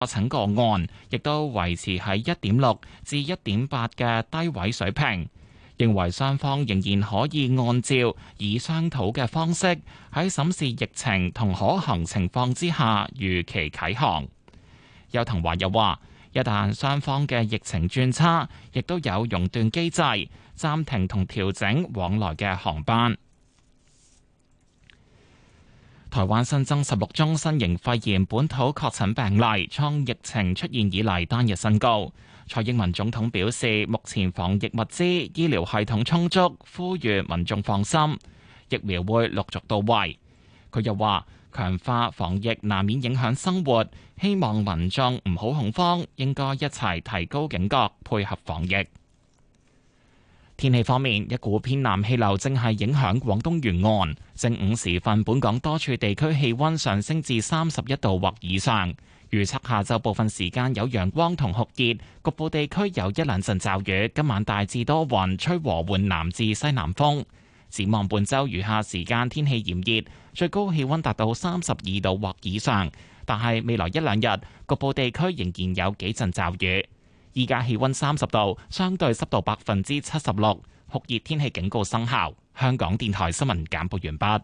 確診個案亦都維持喺1.6至1.8嘅低位水平，認為雙方仍然可以按照已商討嘅方式喺審視疫情同可行情況之下如期啟航。邱騰華又話，一旦雙方嘅疫情轉差，亦都有熔斷機制，暫停同調整往來嘅航班。台灣新增16宗新型肺炎本土確診病例，創疫情出現以嚟單日新高。蔡英文總統表示，目前防疫物資、醫療系統充足，呼籲民眾放心，疫苗會陸續到位。佢又話，強化防疫難免影響生活，希望民眾唔好恐慌，應該一齊提高警覺，配合防疫。天氣方面，一股偏南氣流正係影響廣東沿岸。正午時分，本港多處地區氣溫上升至31度或以上。預測下晝部分時間有陽光同酷熱，局部地區有一兩陣驟雨。今晚大致多雲，吹和緩南至西南風。展望本週餘下時間天氣炎熱，最高氣溫達到32度或以上。但係未來一兩日，局部地區仍然有幾陣驟雨。依家氣溫30度，相對濕度76%，酷熱天氣警告生效。香港電台新聞簡報完畢。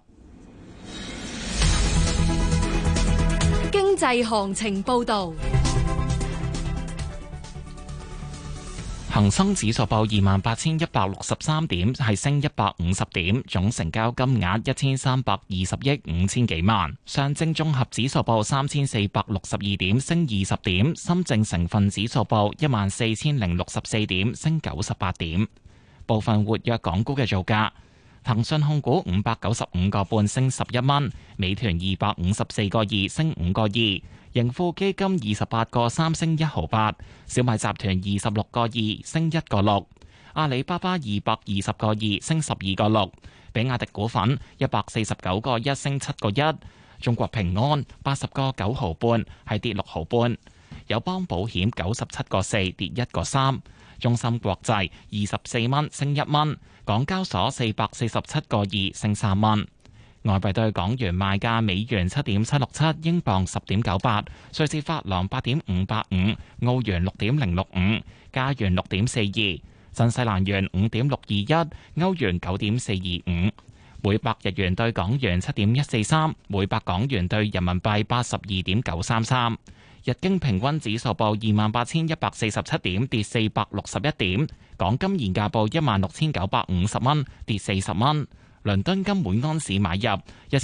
經濟行情報道， 恒生指數報28,163點，係升150點，總成交金額1320億5千幾萬。上證綜合指數報3462點，升20點。深證成分指數報14064點，升98點。部分活躍港股嘅造價：騰訊控股595個半升11蚊，美團254個2升5個2，盈富基金28個3升1毫8，小米集團26個2升1個6，阿里巴巴220個2升12個6，比亞迪股份149個1升7個1，中國平安80個9毫半係跌6毫半，友邦保險97個4跌1個3。中芯國際24蚊升1蚊，港交所447個2升3蚊。外幣對港元賣價：美元7.767，英鎊10.98，瑞士法郎8.585，澳元6.065，加元6.42，新西蘭元5.621，歐元9.425。每百日元對港元7.143，每百港元對人民幣82.933。日經平均指數報28,147點，跌461點。港金現價報16,950蚊，跌40蚊。倫敦金每安士買入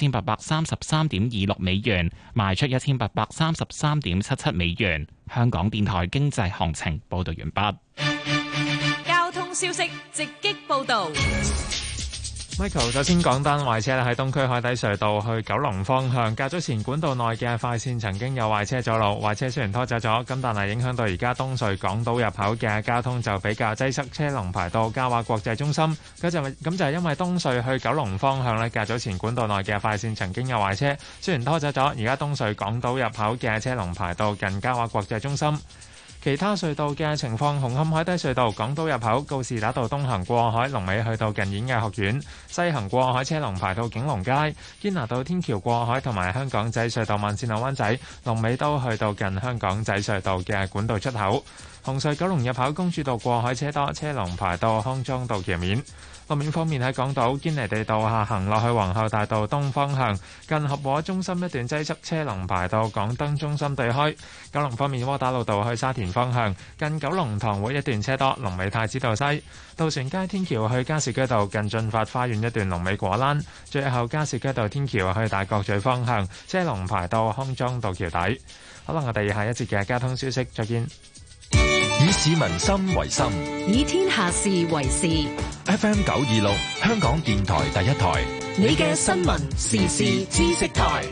1833.26美元，賣出1833.77美元。香港電台經濟行情報道完畢。 交通消息直擊報道。 Michael 首先講單壞車啦，喺東區海底隧道去九龍方向，較早前管道內嘅快線曾經有壞車阻路，壞車雖然拖走咗，咁但係影響到而家東隧港島入口嘅交通就比較擠塞，車龍排到嘉華國際中心。咁就係因為東隧去九龍方向呢，較早前管道內嘅快線曾經有壞車，雖然拖走咗，而家東隧港島入口嘅車龍排到近嘉華國際中心。其他隧道嘅情況：紅磡海底隧道港島入口告士打道東行過海，龍尾去到近演藝學院；西行過海車龍排到景隆街。堅拿道天橋過海同埋香港仔隧道慢線落灣仔，龍尾都去到近香港仔隧道嘅管道出口。紅隧九龍入口公主道過海車多，車龍排到康莊道橋面。路面方面喺港島堅尼地道下行落去皇后大道東方向，近合和中心一段擠塞，車龍排到港燈中心對開。九龍方面，窩打老道去沙田方向，近九龍塘會一段車多，龍尾太子道西。渡船街天橋去加士居道近駿發花園一段龍尾果欄。最後加士居道天橋去大角咀方向，車龍排到康莊道橋底。好啦，我哋下一節嘅交通消息再見。 以市民心為心， 以天下事為事。 FM 926，香港電台第一台， 你嘅新聞時事知識台。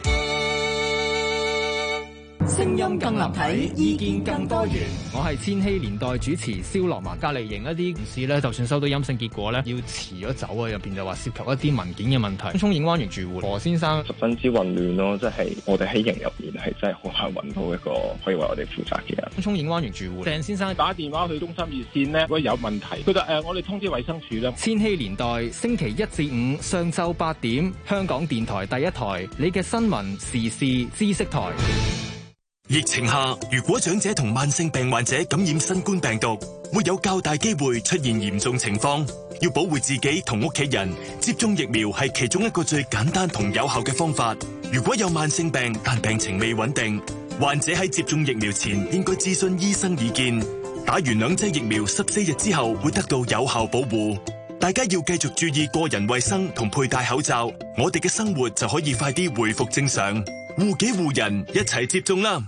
聲音更立體，意見更多元。 我係千禧年代主持蕭樂文。隔離營一啲同事咧，就算收到陰性結果咧，要辭咗走啊！入邊就話涉及一啲文件嘅問題。涌影灣園住戶何先生十分之混亂咯，即係我哋喺營入面係真係好難揾到一個可以為我哋負責嘅人。 涌影灣園住戶鄭先生打電話去中心熱線呢，如果有問題，佢就我哋通知衛生署啦。 千禧年代星期一至五上晝8點，香港電台第一台，你嘅新聞時事知識台。 疫情下，如果長者同慢性病患者感染新冠病毒，會有較大機會出現嚴重情況。要保護自己同屋企人，接種疫苗係其中一個最簡單同有效嘅方法。如果有慢性病但病情未穩定，患者喺接種疫苗前應該諮詢醫生意見。打完2劑疫苗14日之後會得到有效保護。大家要繼續注意個人衛生同佩戴口罩，我哋嘅生活就可以快啲回復正常。護己護人，一齊接種啦！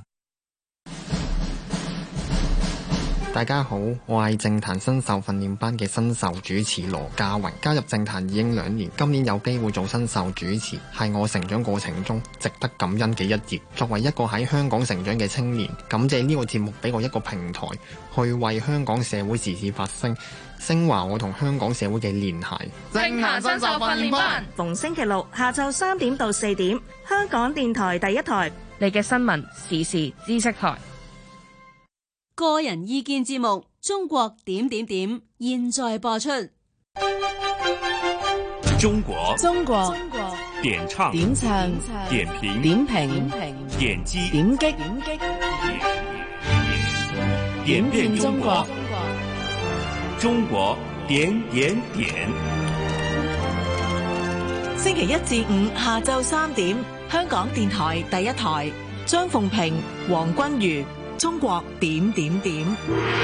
大家好，我係政壇新秀訓練班嘅新秀主持羅家榮，加入政壇已經2年，今年有機會做新秀主持，係我成長過程中值得感恩嘅一頁。作為一個喺香港成長嘅青年，感謝呢個節目俾我一個平台，去為香港社會時事發聲，升華我同香港社會嘅聯繫。 政壇新秀訓練班， 逢星期六下晝3點到4點，香港電台第一台， 你嘅新聞時事知識台。個人意見節目《中國點點點》現在播出。 中國點唱點評點擊點遍中國，中國點。 星期一至五下晝3點，香港電台第一台，張鳳平、黃君如。中國點點點。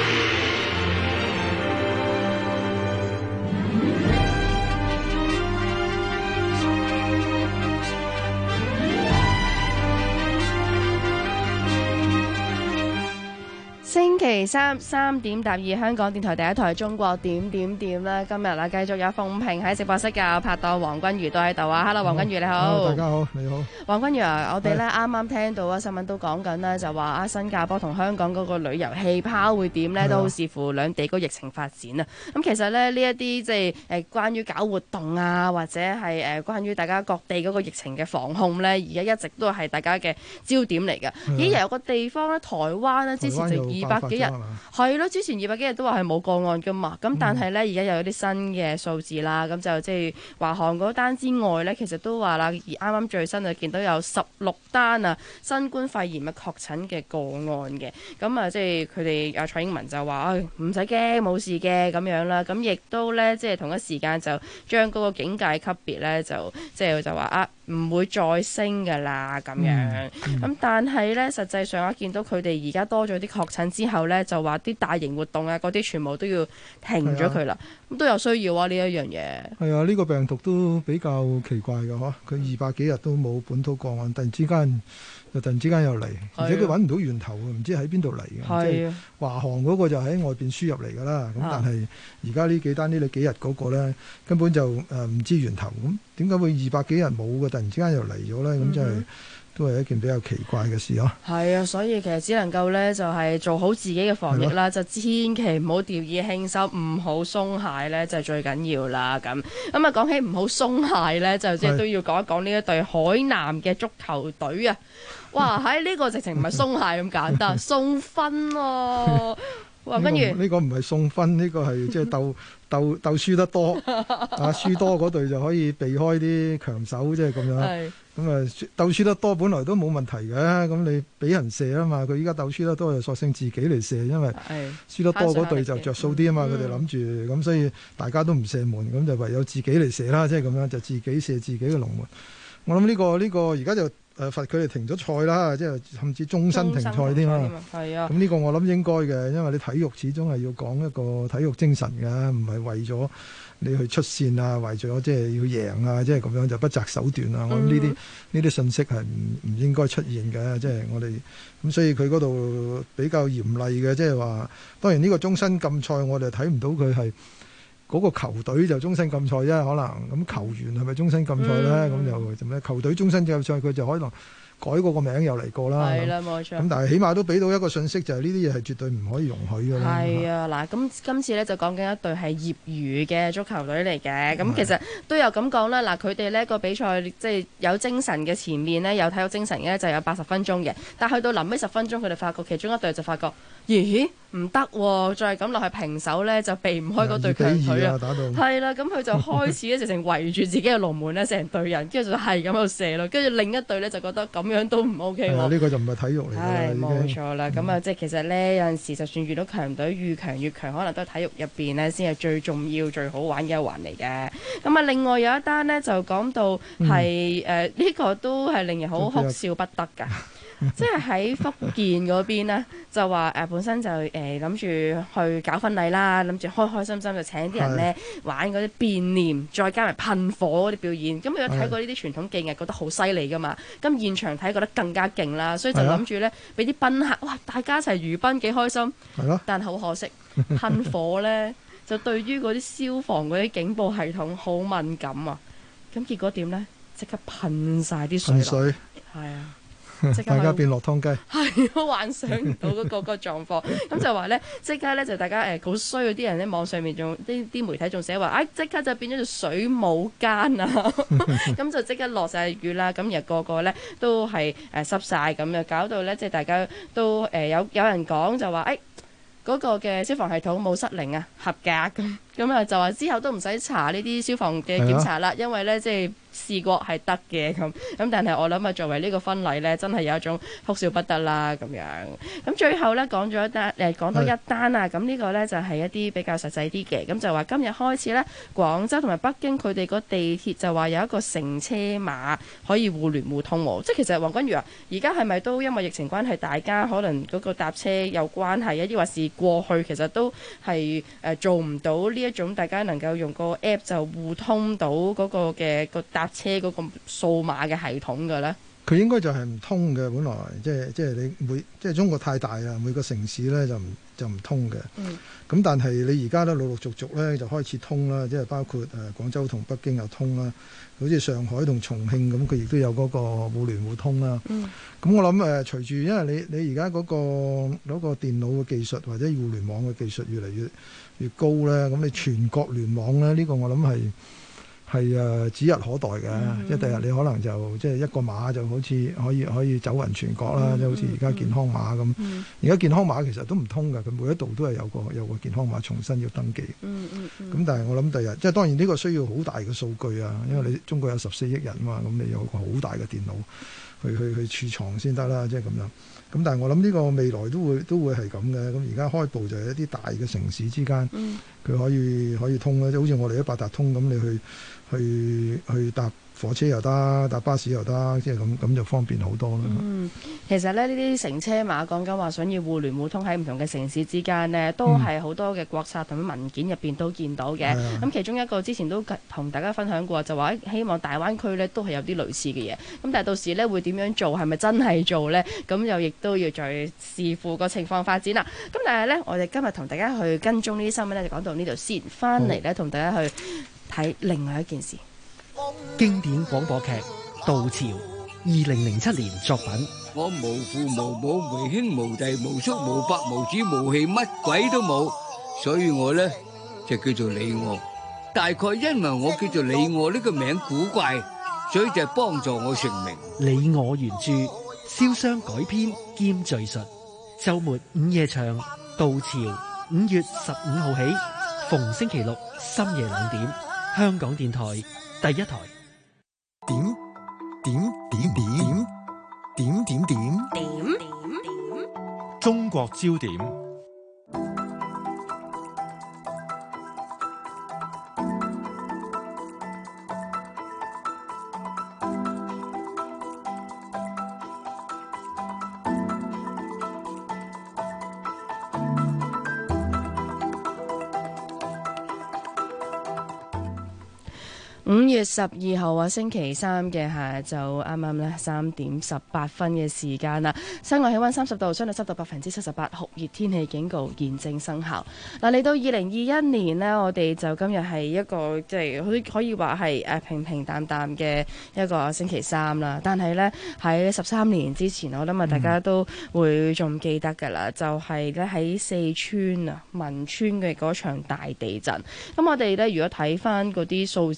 星期三3點答2，香港電台第一台中國點點點啦。今日啦，繼續有鳳平喺直播室嘅拍檔黃君如都喺度啊。Hello， 黃君如你好。 大家好，你好。黃君如啊，我哋咧啱啱聽到啊新聞都講緊啦，就話新加坡同香港嗰個旅遊氣泡會點咧，都好視乎兩地個疫情發展啊。咁其實咧呢一啲即係關於搞活動啊，或者係關於大家各地嗰個疫情嘅防控咧，而家一直都係大家嘅焦點嚟嘅。咦，有個地方咧，台灣咧，之前就200幾日，係咯，之前200幾日都話係冇個案噶嘛，咁但係咧而家又有啲新嘅數字啦，咁就即係華航嗰單之外咧，其實都話啦，而啱啱最新就見到有16單啊新冠肺炎嘅確診嘅個案嘅，咁啊即係佢哋蔡英文就話唔使驚冇事嘅咁樣啦，咁亦都咧即係同一時間就將嗰個警戒級別咧就即係就話唔會再升㗎啦咁樣，咁但係咧實際上我見到佢哋而家多咗啲確診之後咧，就話啲大型活動啊嗰啲全部都要停咗佢啦，咁都有需要啊呢一樣嘢。係啊，呢個病毒都比較奇怪㗎嗬，佢200幾日都冇本土個案，突然之間又嚟，而且佢揾唔到源頭，唔知喺邊度嚟嘅。即係華航嗰個就喺外邊輸入嚟㗎啦，咁但係而家呢幾單呢幾日嗰個咧根本就唔知源頭，咁點解會200幾日冇嘅，突然之間又嚟咗咧？咁就係都係一件比較奇怪嘅事咯。係啊，所以其實只能夠咧就係做好自己嘅防疫啦，就千祈唔好掉以輕心，唔好鬆懈咧，就係最緊要啦。咁啊講起唔好鬆懈咧，就即係都要講一講呢一隊海南嘅足球隊啊！哇，喺呢個直情唔係鬆懈咁簡單，送分喎。哇，跟住呢個唔係送分，呢個係即係鬥輸得多輸多嗰隊就可以避開啲強手，即係咁樣。咁鬥輸得多本來都冇問題嘅，咁你俾人射啊嘛，佢依家鬥輸得多就索性自己嚟射，因為輸得多嗰隊就着數啲啊嘛，佢哋諗住咁，所以大家都唔射門，咁就唯有自己嚟射啦，即係咁樣就自己射自己嘅龍門。我諗呢個而家就罰佢哋停咗賽啦，即係甚至終身停賽添啦。係啊，咁呢個我諗應該嘅，因為你體育始終係要講一個體育精神嘅，唔係為咗你去出線啊，為咗即係要贏啊，即係咁樣就不擇手段啊。我諗呢啲信息係唔應該出現嘅，即係我哋咁，所以佢嗰度比較嚴厲嘅，即係話當然呢個終身禁賽，我哋睇唔到佢係。嗰個球隊就終身禁賽啫，可能咁球員係咪終身禁賽咧？咁就做咩？球隊終身禁賽，佢就可能改嗰個名又嚟過啦。係啦，冇錯。咁但係起碼都俾到一個信息，就係呢啲嘢係絕對唔可以容許嘅啦。係啊，嗱，咁今次咧就講緊一隊係業餘嘅足球隊嚟嘅。咁其實都有咁講啦。嗱，佢哋呢個比賽即係有精神嘅前面呢，有體育精神嘅就有80分鐘嘅，但係去到臨尾10分鐘，佢哋發覺其中一隊就發覺，咦？ 唔得，再咁落去平手咧就避唔開嗰對強隊啊！係啦，咁佢就開始咧直情圍住自己嘅龍門咧，成隊人，跟住就係咁喺度射咯。跟住另一隊咧就覺得咁樣都唔 OK 喎。 呢個就唔係體育嚟嘅。 係冇錯啦，咁啊即係其實咧有陣時就算遇到強隊越強越強，可能都係體育入邊咧先係最重要、最好玩嘅一環嚟嘅。咁啊，另外有一單咧就講到係呢個都係令人好哭笑不得㗎。即係喺福建嗰邊呢，就話本身就諗住去搞婚禮啦，諗住開開心心就請啲人呢玩嗰啲變臉，再加埋噴火嗰啲表演。咁你有睇過呢啲傳統技藝，覺得好犀利噶嘛？咁現場睇覺得更加勁啦，所以就諗住呢，俾啲賓客，哇！大家一齊娛賓幾開心。但係好可惜，噴火呢就對於嗰啲消防嗰啲警報系統好敏感啊。咁結果點呢？即刻噴晒啲水。係啊。 大家變落湯雞， 係幻想唔到嗰個狀況。咁就話咧，即刻咧就大家好衰嗰啲人咧，網上面仲啲媒體仲寫話，即刻就變咗做水舞間啊！咁就即刻落晒雨啦。咁而個個咧都係濕晒咁樣，搞到咧即係大家都有人講就話嗰個嘅消防系統冇失靈啊，合格咁啊，就話之後都唔使查呢啲消防嘅檢查啦，因為咧即係試過係得嘅咁，但係我諗啊，作為呢個婚禮咧，真係有一種哭笑不得啦咁樣。咁最後咧講咗講多一單啊，咁呢個咧就係一啲比較實際啲嘅，咁就話今日開始咧，廣州同埋北京佢哋個地鐵就話有一個乘車碼可以互聯互通喎，即係其實黃君如啊，而家係咪都因為疫情關係，大家可能嗰個搭車有關係啊，抑或是過去其實都係做唔到呢一種大家能夠用個 app 就互通到嗰個嘅搭車嗰個數碼嘅系統嘅咧？ 佢應該就係唔通嘅，本來即係你即係中國太大啊，每個城市咧就唔通嘅。咁但係你而家咧陸陸續續咧就開始通啦，即係包括廣州同北京又通啦，好似上海同重慶咁，佢亦都有嗰個互聯互通啦。咁我諗隨住因為你而家嗰個電腦嘅技術或者互聯網嘅技術越嚟越高咧，咁你全國聯網咧呢個我諗係指日可待嘅。即係第日你可能就即係一個碼就好似可以走勻全國啦，即係好似而家健康碼咁。而家健康碼其實都唔通㗎，佢每一度都係有個健康碼重新要登記。咁但係我諗第日即係當然呢個需要好大嘅數據啊，因為你中國有14億人嘛，咁你有個好大嘅電腦去儲藏先得啦，即係咁樣。咁但係我諗呢個未來都會係咁嘅。咁而家開步就係一啲大嘅城市之間，佢可以通啦，即係好似我哋啲八達通咁，你去搭火車又得，搭巴士又得，即係咁就方便好多啦。 其實咧呢啲乘車碼講緊話想要互聯互通喺唔同嘅城市之間呢，都係好多嘅國策同埋文件入邊都見到嘅。咁其中一個之前都同大家分享過，就話希望大灣區呢都係有啲類似嘅嘢。咁但係到時呢會點樣做，係咪真係做呢？咁又亦都要再視乎個情況發展啦。咁但係呢，我哋今日同大家去跟蹤呢啲新聞呢，就講到呢度先，翻嚟呢，同大家去睇另外一件事。 經典廣播劇《渡潮》，2007年作品。 我無父無母無兄無弟無叔無伯無子無氣，乜鬼都冇，所以我呢就叫做李我。大概因為我叫做李我呢個名古怪，所以就幫助我成名。 李我原著，瀟湘改編兼敘述。週末午夜場《渡潮》，5月15號起，逢星期六深夜2點，香港電台第一台。 點，中國焦點。 5月12號啊，星期三嘅下晝啱啱咧3點18分嘅時間啦。室外氣溫30度，相對濕度78%，酷熱天氣警告現正生效。嗱，嚟到2021年呢，我哋就今日係一個即係可以話係平平淡淡嘅一個星期三啦。但係呢，喺13年之前，我諗大家都會仲記得㗎啦，就係咧喺四川啊汶川嘅嗰場大地震。咁我哋呢，如果睇翻嗰啲數字嘅話，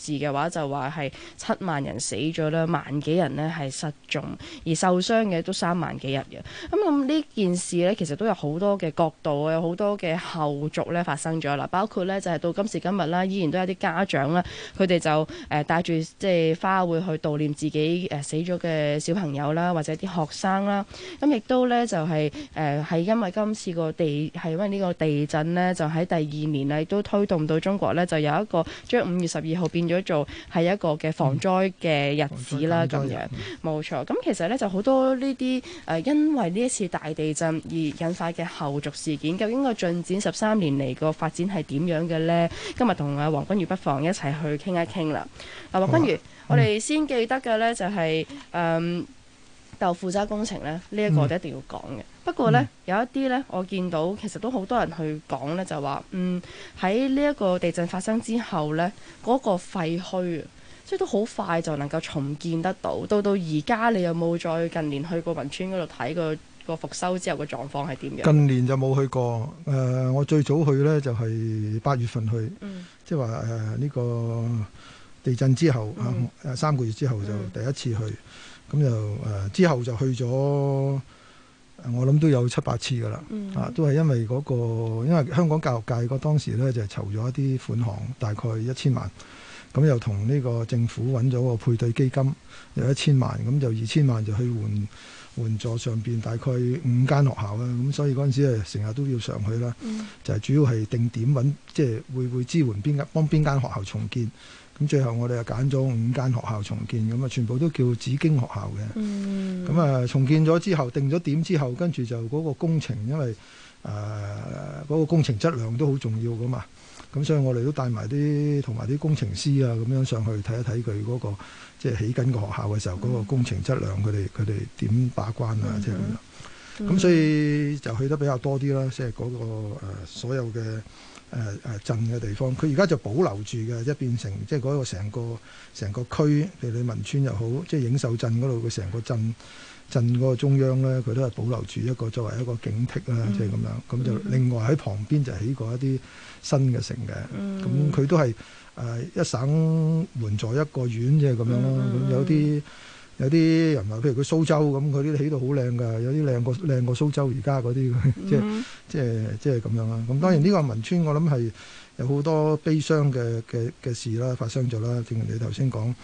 話就話係7萬人死咗啦，萬幾人呢係失蹤，而受傷嘅都3萬幾人嘅。咁呢件事呢，其實都有好多嘅角度，有好多嘅後續呢發生咗啦。包括呢就係到今時今日啦，依然都有啲家長啦，佢哋就帶住即係花會去悼念自己死咗嘅小朋友啦，或者啲學生啦。咁亦都呢就係因為今次因為呢個地震呢，就喺第2年啦，亦都推動到中國呢，就有一個將5月12號變咗做係一個嘅防災嘅日子啦，咁樣冇錯。咁其實呢，就好多呢啲因為呢一次大地震而引發嘅後續事件，究竟個進展13年嚟個發展係點樣嘅呢？今日同阿黃君如不妨一齊去傾一傾啦。黃君如，我哋先記得嘅呢，就係豆腐渣工程呢，呢一個我哋一定要講嘅。不過呢，有一啲呢，我見到其實都好多人去講呢，就話喺呢一個地震發生之後呢，嗰個廢墟啊，即係都好快就能夠重建得到。到而家你有冇再近年去過汶川嗰度睇個復修之後嘅狀況係點樣？ 近年就冇去過。我最早去呢，就係8月份去，即係話呢個地震之後3個月之後就第一次去。咁就之後就去咗，我諗都有7-8次㗎啦。都係因為因為香港教育界嗰當時咧就籌咗一啲款項，大概1000萬，咁又同呢個政府揾咗個配對基金，有1000萬，咁就2000萬就去援助上邊大概5間學校啦。咁所以嗰陣時成日都要上去啦。就係主要係定點揾，即係會支援幫邊間學校重建。咁最後我哋又揀咗5間學校重建，咁全部都叫紫荊學校嘅。咁重建咗之後，定咗點之後，跟住就嗰個工程，因為嗰個工程質量都好重要噶嘛。咁所以我哋都帶埋同埋啲工程師啊，咁樣上去睇一睇佢嗰個即係起緊個學校嘅時候，嗰個工程質量佢哋點把關啊，即係咁樣。咁所以就去得比較多啲啦，即係嗰個所有嘅鎮嘅地方，佢而家就保留住嘅，即係變成即係嗰個成個區，譬如你汶川又好，即係影秀鎮嗰度嘅成個鎮嗰個中央咧，佢都係保留住一個作為一個警惕啦，即係咁樣。咁就另外喺旁邊就起過一啲新嘅城嘅，咁佢都係一省援助一個縣，即係咁樣咯。咁有啲人話，譬如佢蘇州咁，佢啲起到好靚㗎，有啲靚過蘇州而家嗰啲，即係咁樣啦。咁當然呢個汶川，我諗係有好多悲傷嘅事啦，發生咗啦。正如你頭先講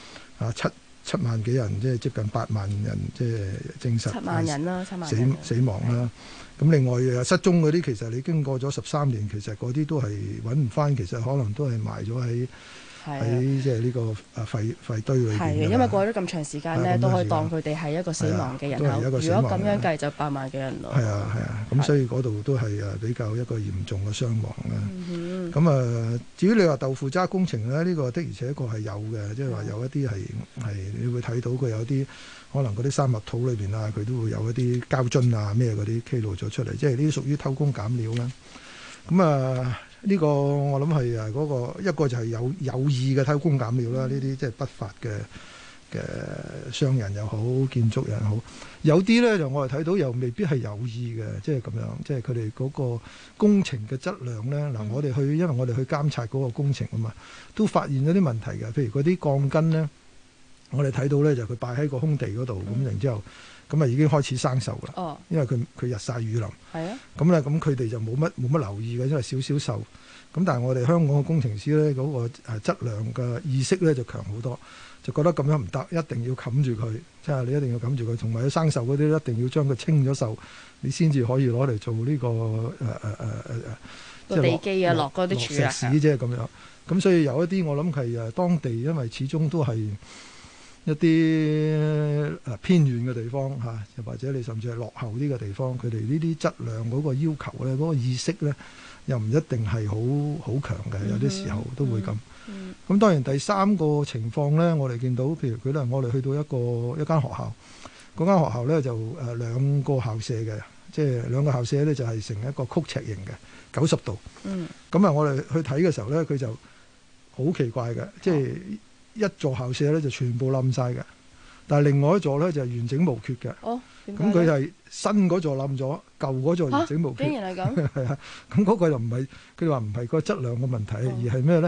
7萬幾人，即係接近8萬人，即係證實7萬人啦，7萬人死亡啦。咁另外失蹤嗰啲，其實你經過咗13年，其實嗰啲都係揾唔翻，其實可能都係埋咗喺即係呢個廢堆裏邊。係嘅，因為過咗咁長時間咧，都可以當佢哋係一個死亡嘅人口。如果咁樣計，就8萬幾人咯。係啊，咁所以嗰度都係比較一個嚴重嘅傷亡啦。咁至於你話豆腐渣工程咧，呢個的而且確係有嘅，即係話有一啲係你會睇到佢有啲可能嗰啲生物土裏邊啊，佢都會有一啲膠樽啊咩嗰啲披露咗出嚟，即係呢啲屬於偷工減料啦。咁呢個我諗係嗰個一個就係有意嘅偷工減料啦，呢啲即係不法嘅商人又好，建築人好。有啲咧就我哋睇到又未必係有意嘅，即係咁樣，即係佢哋嗰個工程嘅質量咧。嗱，因為我哋去監察嗰個工程啊嘛，都發現咗啲問題嘅。譬如嗰啲鋼筋咧，我哋睇到咧就佢擺喺個空地嗰度，咁然之後咁已經開始生鏽啦。因為佢日曬雨淋。係啊。咁佢哋就冇乜留意嘅，因為少鏽。咁但係我哋香港嘅工程師咧，嗰個質量嘅意識咧就強好多，就覺得咁樣唔得，一定要冚住佢，即係你一定要冚住佢，同埋生鏽嗰啲一定要將佢清咗鏽，你先至可以攞嚟做呢個地基啊，落嗰啲柱啊， 石屎即係咁樣。咁所以有一啲我諗係當地，因為始終都係一啲偏遠嘅地方嚇，又或者你甚至係落後啲嘅地方，佢哋呢啲質量嗰個要求咧，嗰個意識咧，又唔一定係好強嘅，有啲時候都會咁。咁當然第三個情況咧，我哋見到，譬如我哋去到一間學校，嗰間學校咧就2個校舍嘅，即係2個校舍咧就係成一個曲尺形嘅90度。咁我哋去睇嘅時候咧，佢就好奇怪嘅，即係一座校舍咧就全部冧晒嘅，但係另外一座咧就係完整無缺嘅。咁佢係新嗰座冧咗，舊嗰座完整無缺。竟然係咁？係啊，咁嗰個又唔係，佢哋話唔係個質量嘅問題，而係咩咧？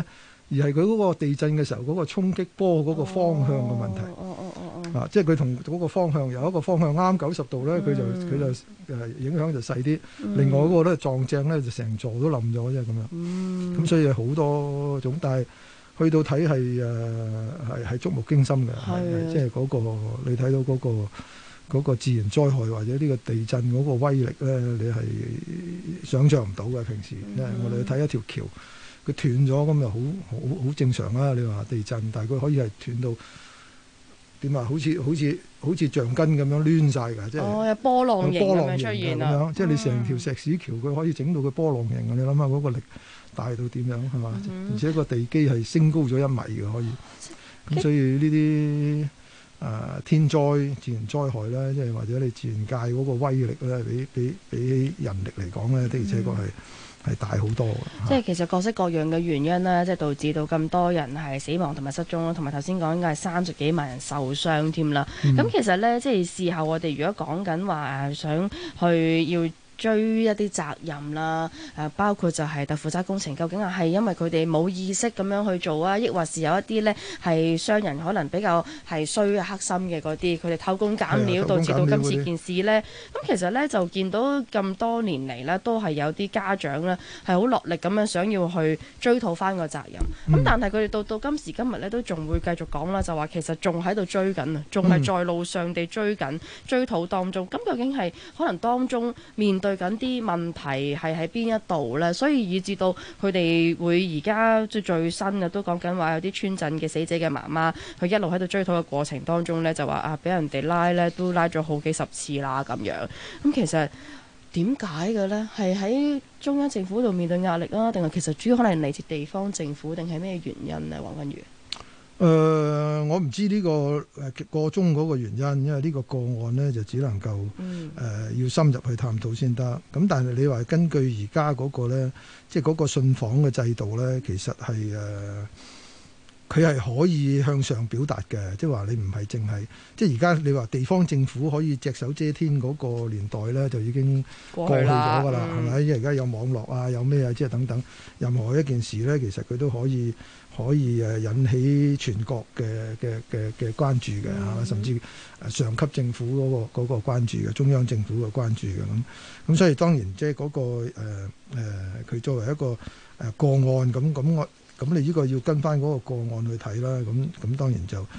而係佢嗰個地震嘅時候嗰個衝擊波嗰個方向嘅問題。即係佢同嗰個方向有一個方向啱90度咧，佢就影響就細啲。另外嗰個咧撞正咧就成座都冧咗啫咁樣。咁所以好多種，但係去到睇係觸目驚心嘅，即係嗰個你睇到嗰個自然災害或者呢個地震嗰個威力咧，你係想像唔到嘅。平時我哋睇一條橋，佢斷咗咁就好正常啦。你話地震，但係佢可以係斷到點啊？好似橡筋咁樣攣晒㗎，即係有波浪形咁樣出現咁樣，即係你成條石屎橋佢可以整到佢波浪形嘅。你諗下嗰個力大到點樣係嘛？而且個地基係升高咗1米嘅可以。咁所以呢啲天災、自然災害咧，即係或者你自然界嗰個威力咧，比起人力嚟講咧，的而且確係大好多嘅。 即係其實各式各樣嘅原因啦，即係導致到咁多人係死亡同埋失蹤啦，同埋頭先講嘅係30幾萬人受傷添啦。咁其實咧，即係事後我哋如果講緊話想去要追一啲責任啦，包括就係豆腐渣工程，究竟係因為佢哋冇意識咁樣去做啊，抑或是有一啲呢係商人可能比較係衰啊黑心嘅嗰啲，佢哋偷工減料導致到今次件事呢。咁其實呢，就見到咁多年嚟呢，都係有啲家長呢係好落力咁樣想要去追討翻個責任。咁但係佢哋到今時今日呢，都仲會繼續講啦，就話其實仲喺度追緊啊，仲係在路上地追緊追討當中。咁究竟係可能當中面對緊啲問題係喺邊一度呢？所以以至到佢哋會而家最新嘅都講緊話有啲村鎮嘅死者嘅媽媽，佢一路喺度追討嘅過程當中呢，就話俾人哋拉呢都拉咗好幾十次啦咁樣。咁其實點解嘅呢？係喺中央政府度面對壓力啊，定係其實主要可能嚟自地方政府，定係咩原因呢？黃君如。 我唔知呢個個中嗰個原因，因為呢個個案呢就只能夠要深入去探討先得。咁但係你話根據而家嗰個呢，即係嗰個信訪嘅制度呢，其實係佢係可以向上表達嘅，即係話你唔係淨係即係而家你話地方政府可以隻手遮天嗰個年代呢，就已經過去咗㗎啦，係咪？因為而家有網絡啊，有咩啊，即係等等，任何一件事呢，其實佢都可以引起全國嘅關注嘅嚇，甚至上級政府嗰個關注嘅，中央政府嘅關注嘅咁，所以當然即係嗰個佢作為一個個案咁你呢個要跟翻嗰個個案去睇啦，咁當然就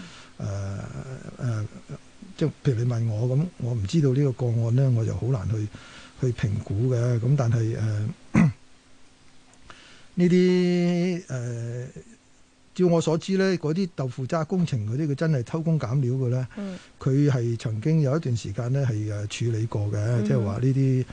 即係譬如你問我咁，我唔知道呢個個案呢，我就好難去評估嘅。咁但係呢啲照我所知呢，嗰啲豆腐渣工程嗰啲，佢真係偷工減料嘅呢。佢係曾經有一段時間呢係處理過嘅，即係話呢啲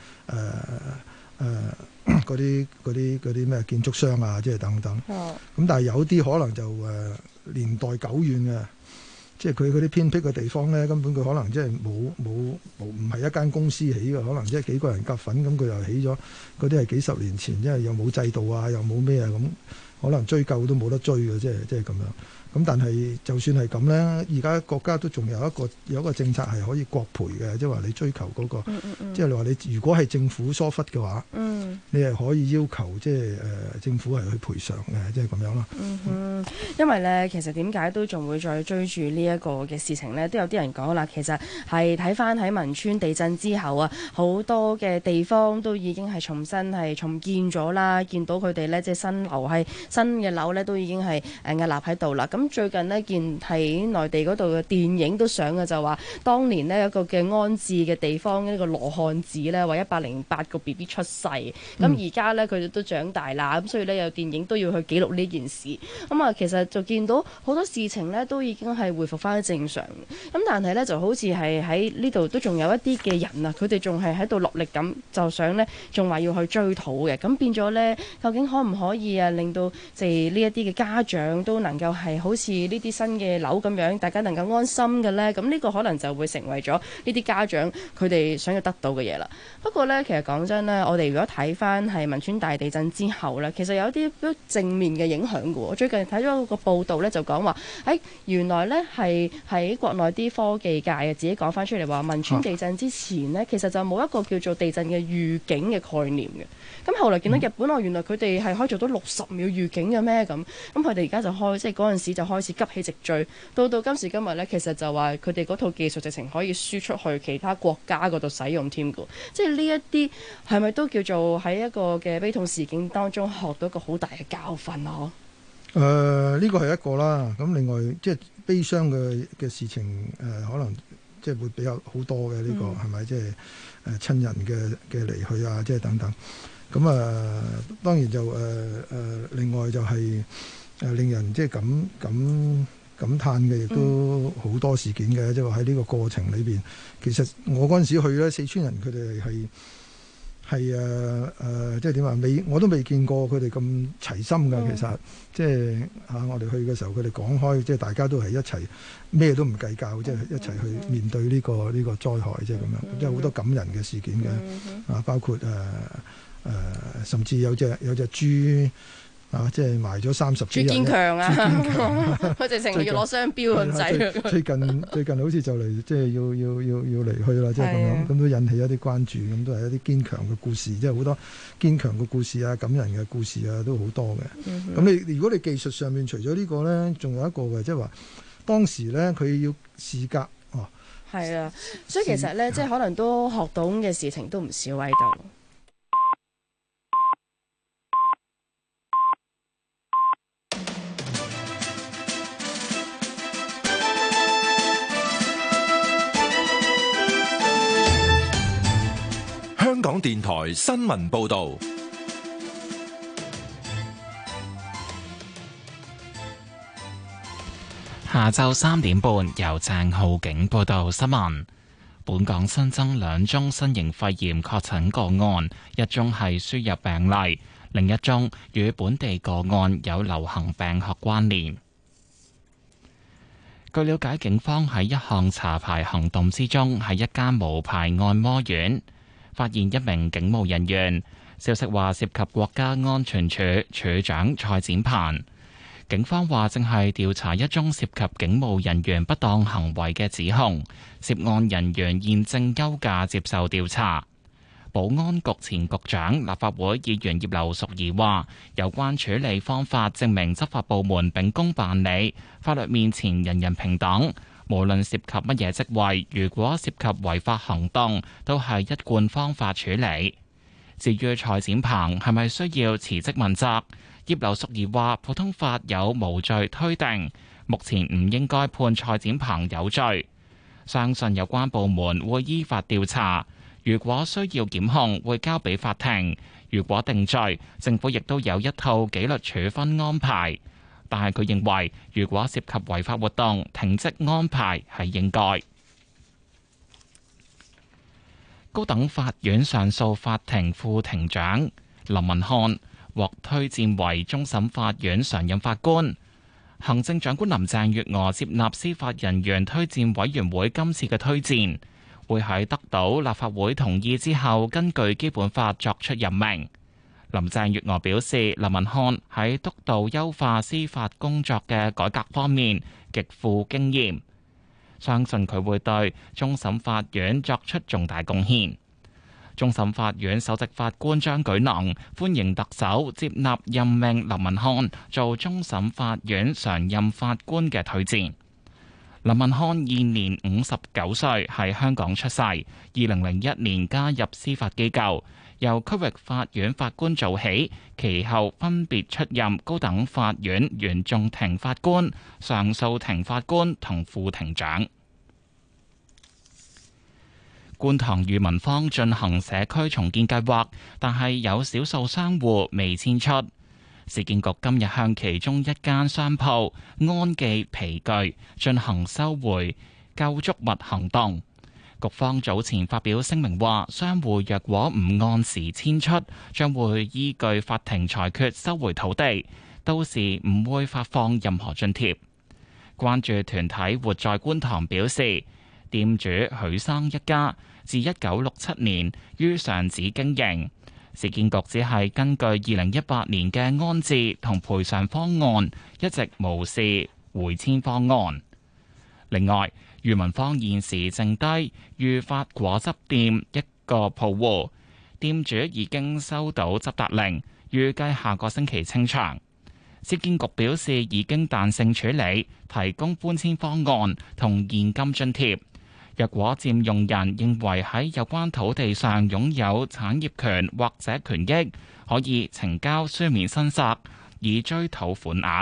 嗰啲咩建築商啊，即係等等。咁但係有啲可能就年代久遠嘅，即係佢嗰啲偏僻嘅地方呢，根本佢可能即係唔係一間公司起嘅，可能即係幾個人夾份咁，佢又起咗嗰啲係幾十年前，即係又冇制度啊，又冇咩啊咁。可能追究都冇得追嘅，即係咁樣。咁但係就算係咁呢，而家國家都仲有一個政策係可以國賠嘅，即係話你追求嗰個，即係你話你如果係政府疏忽嘅話，你係可以要求即係政府係去賠償嘅，即係咁樣咯。 因為呢，其實點解都仲會再追住呢一個嘅事情呢？都有啲人講啦，其實係睇翻喺汶川地震之後啊，好多嘅地方都已經係重建咗啦，見到佢哋呢，即係新嘅樓呢，都已經係屹立喺度啦。咁最近呢，見喺內地嗰度嘅電影都上嘅，就話當年呢，一個嘅安置嘅地方，呢個羅漢寺呢，話108個 BB 出世，咁而家呢，佢哋都長大啦，咁所以呢，有電影都要去記錄呢件事。咁啊，其實就見到好多事情呢，都已經係恢復翻正常。咁但係呢，就好似係喺呢度都仲有一啲嘅人啊，佢哋仲係喺度落力咁，就想呢，仲話要去追討嘅。咁變咗呢，究竟可唔可以令到即係呢一啲嘅家長都能夠係好似呢啲新嘅樓咁樣，大家能夠安心嘅呢？咁呢個可能就會成為咗呢啲家長佢哋想要得到嘅嘢啦。不過呢，其實講真呢，我哋如果睇翻係汶川大地震之後呢，其實有啲都正面嘅影響嘅。我最近睇咗個報道呢，就講話原來呢係喺國內啲科技界自己講翻出嚟話，汶川地震之前呢，其實就冇一個叫做地震嘅預警嘅概念嘅。咁後來見到日本原來佢哋係可以做到60秒預警嘅咩？咁佢哋而家就即係嗰陣時就開始急起直追，到今時今日呢，其實就話佢哋嗰套技術直情可以輸出去其他國家嗰度使用添㗎。即係呢一啲係咪都叫做喺一個嘅悲痛事件當中學到一個好大嘅教訓啊？ 呢個係一個啦。咁另外即係悲傷嘅事情可能即係會比較好多嘅呢個係咪？即係親人嘅離去啊，即係等等。咁當然就另外就係令人即係感嘆嘅，亦都好多事件嘅。即係話喺呢個過程裏邊，其實我嗰陣時去咧，四川人佢哋係即係點話？我都未見過佢哋咁齊心㗎。其實即係我哋去嘅時候，佢哋講開，即係大家都係一齊咩都唔計較，即係一齊去面對呢個災害，即係咁樣。即係好多感人嘅事件嘅包括甚至有隻豬即係埋咗30幾日。豬堅強啊！ 佢直情要攞商標咁滯。 最近好似就嚟即係要離去啦，即係咁樣，咁都引起一啲關注，咁都係一啲堅強嘅故事，即係好多堅強嘅故事啊，感人嘅故事啊，都好多嘅。咁如果你技術上面除咗呢個咧，仲有一個嘅，即係話當時咧佢要事隔係啊，所以其實咧即係可能都學到嘅事情都唔少喺度。 香港電台新聞報道， 下晝3點半由鄭浩景報道新聞。本港新增2宗新型肺炎確診個案，一宗係輸入病例，另一宗與本地個案有流行病學關聯。據了解，警方喺一項查牌行動之中，喺一間無牌按摩院發現一名警務人員，消息話涉及國家安全處處長蔡展鵬。警方話正係調查一宗涉及警務人員不當行為嘅指控，涉案人員現正休假接受調查。保安局前局長、立法會議員葉劉淑儀話，有關處理方法證明執法部門秉公辦理，法律面前人人平等。無論涉及乜嘢職位，如果涉及違法行動，都係一貫方法處理。至於蔡展鵬係咪需要辭職問責，葉劉淑儀話普通法有無罪推定，目前唔應該判蔡展鵬有罪，相信有關部門會依法調查。如果需要檢控，會交俾法庭；如果定罪，政府亦都有一套紀律處分安排。但係佢認為，如果涉及違法活動，停職安排係應該。高等法院上訴法庭副庭長林文瀚獲推薦為終審法院常任法官。行政長官林鄭月娥接納司法人員推薦委員會今次嘅推薦，會喺得到立法會同意之後，根據基本法作出任命。林鄭月娥表示，林文瀚喺督導優化司法工作嘅改革方面極富經驗，相信佢會對終審法院作出重大貢獻。終審法院首席法官張舉能歡迎特首接納任命林文瀚做終審法院常任法官嘅推薦。林文瀚現年59歲，喺香港出世，2001年加入司法機構，由區域法院法官做起，其後分別出任高等法院原訟庭法官、上訴庭法官同副庭長。觀塘裕民坊進行社區重建計劃，但係有少數商戶未遷出。市建局今日向其中一間商鋪安記皮具進行收回構築物行動。局方早前發表聲明話，商戶若果唔按時遷出，將會依據法庭裁決收回土地，到時唔會發放任何津貼。關注團體活在觀塘表示，店主許生一家自1967年於上址經營。市建局只係根據2018年嘅安置同賠償方案，一直無視回遷方案。另外，裕民坊現時剩低裕發果汁店一個鋪戶，店主已經收到執達令，預計下個星期清場。 市建局表示已經彈性處理，提供搬遷方案同現金津貼。若果佔用人認為喺有關土地上擁有產業權或者權益，可以呈交書面申索，以追討款額。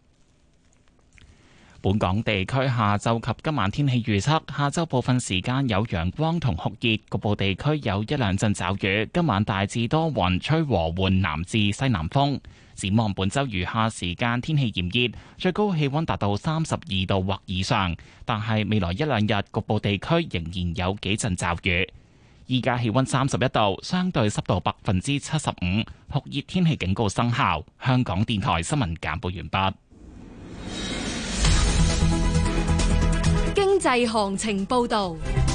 本港地區下晝及今晚天氣預測：下晝部分時間有陽光同酷熱，局部地區有一兩陣驟雨。今晚大致多雲，吹和緩南至西南風。展望本週餘下時間天氣炎熱，最高氣溫達到32度或以上。但係未來一兩日局部地區仍然有幾陣驟雨。依家氣溫31度，相對濕度75%，酷熱天氣警告生效。香港電台新聞簡報完畢。 經濟行情報道。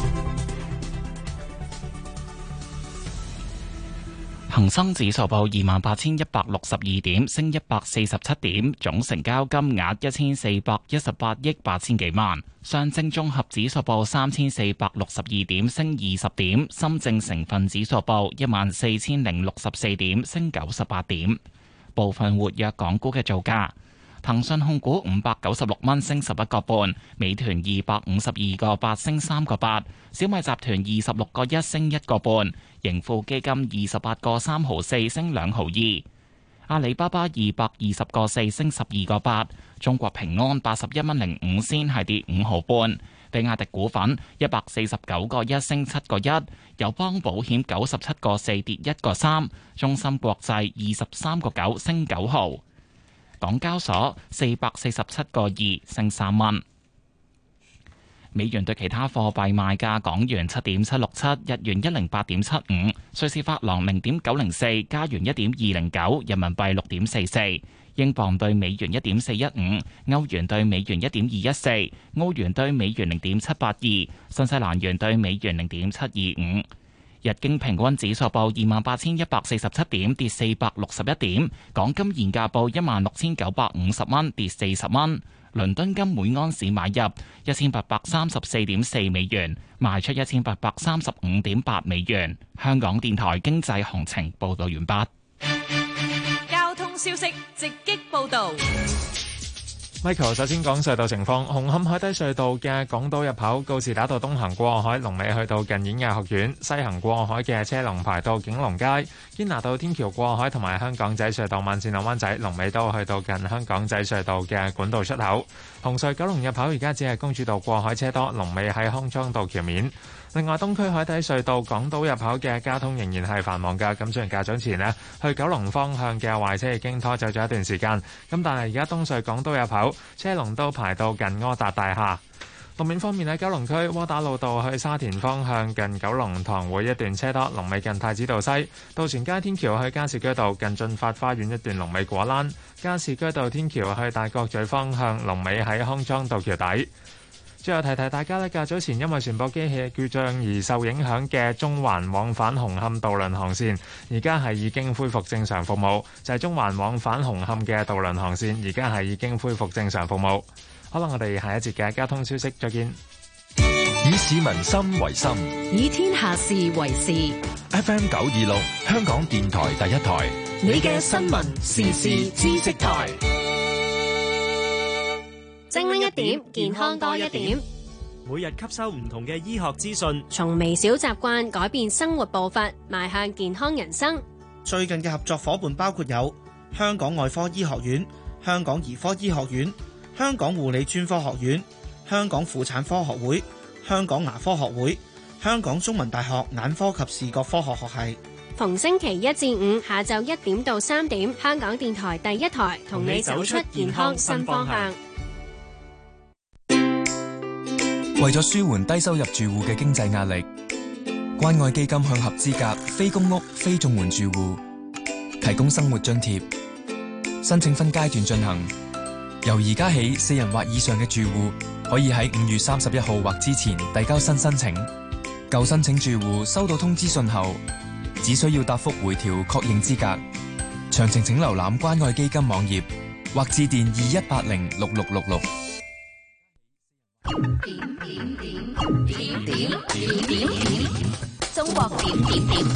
恒生指數報28,162點，升147點，總成交金額1418億8千幾萬。上證綜合指數報3462點，升20點。深證成分指數報14064點，升98點。部分活躍港股嘅造價。騰訊控股596蚊升11個半，美團252個8升3個8，小米集團26個1升1個半，盈富基金28個3毫4升2毫2，阿里巴巴220個4升12個8，中國平安81蚊05仙係跌5毫半，比亞迪股份149個1升7個1，友邦保險97個4跌1個3，中芯國際23個9升9毫。港交所447個2升3蚊。美元對其他貨幣賣價：港元7.767，日元108.75，瑞士法郎0.904，加元1.209，人民幣6.44，英鎊對美元1.415，歐元對美元1.214，澳元對美元0.782，新西蘭元對美元0.725。日經平均指數報28,147點，跌461點。港金現價報16,950蚊，跌40蚊。倫敦金每安士買入1,834.4美元，賣出1,835.8美元。香港電台經濟行情報道完畢。 交通消息直擊報道。 Michael 首先講隧道情況，紅磡海底隧道嘅港島入口告士打道東行過海，龍尾去到近演藝學院；西行過海嘅車龍排到景隆街。堅拿道天橋過海同埋香港仔隧道慢線落灣仔，龍尾都去到近香港仔隧道嘅管道出口。紅隧九龍入口而家只係公主道過海車多，龍尾喺康莊道橋面。另外，東區海底隧道港島入口嘅交通仍然係繁忙㗎。咁雖然較早前呢，去九龍方向嘅壞車已經拖走咗一段時間，咁但係而家東隧港島入口車龍都排到近柯達大廈。路面方面喺九龍區窩打老道去沙田方向近九龍塘會一段車多，龍尾近太子道西；渡船街天橋去加士居道近進發花園一段龍尾果欄；加士居道天橋去大角咀方向龍尾喺康莊道橋底。最後提提大家咧，較早前因為船舶機器故障而受影響嘅中環往返紅磡渡輪航線，而家係已經恢復正常服務。就係中環往返紅磡嘅渡輪航線，而家係已經恢復正常服務。好啦，我哋下一節嘅交通消息再見。 以市民心為心， 以天下事為事。 FM 926，香港電台第一台， 你嘅新聞時事知識台。精靈一點，健康多一點。 每日吸收唔同嘅醫學資訊， 從微小習慣改變生活步伐，邁向健康人生。 最近嘅合作夥伴包括有香港外科醫學院、香港兒科醫學院、香港護理專科學院、香港婦產科學會、香港牙科學會、香港中文大學眼科及視覺科學學系。 逢星期一至五下晝1點到3點，香港電台第一台同你走出健康新方向。 為咗舒緩低收入住戶嘅經濟壓力，關愛基金向合資格非公屋、非綜援住戶提供生活津貼，申請分階段進行。由而家起，4人或以上嘅住戶可以喺5月31號或之前遞交新申請。舊申請住戶收到通知信後，只需要答覆回條確認資格。詳情請瀏覽關愛基金網頁或致電21806666。 中國點。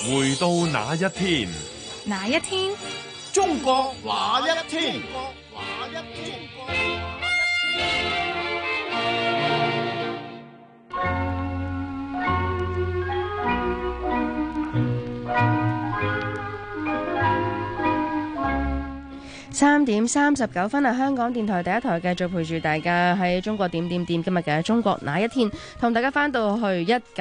回到那一天， 哪一天？ 中國那一天？ 3點39分啊！香港電台第一台繼續陪住大家喺中國點點點，今日嘅中國那一天，同大家翻到去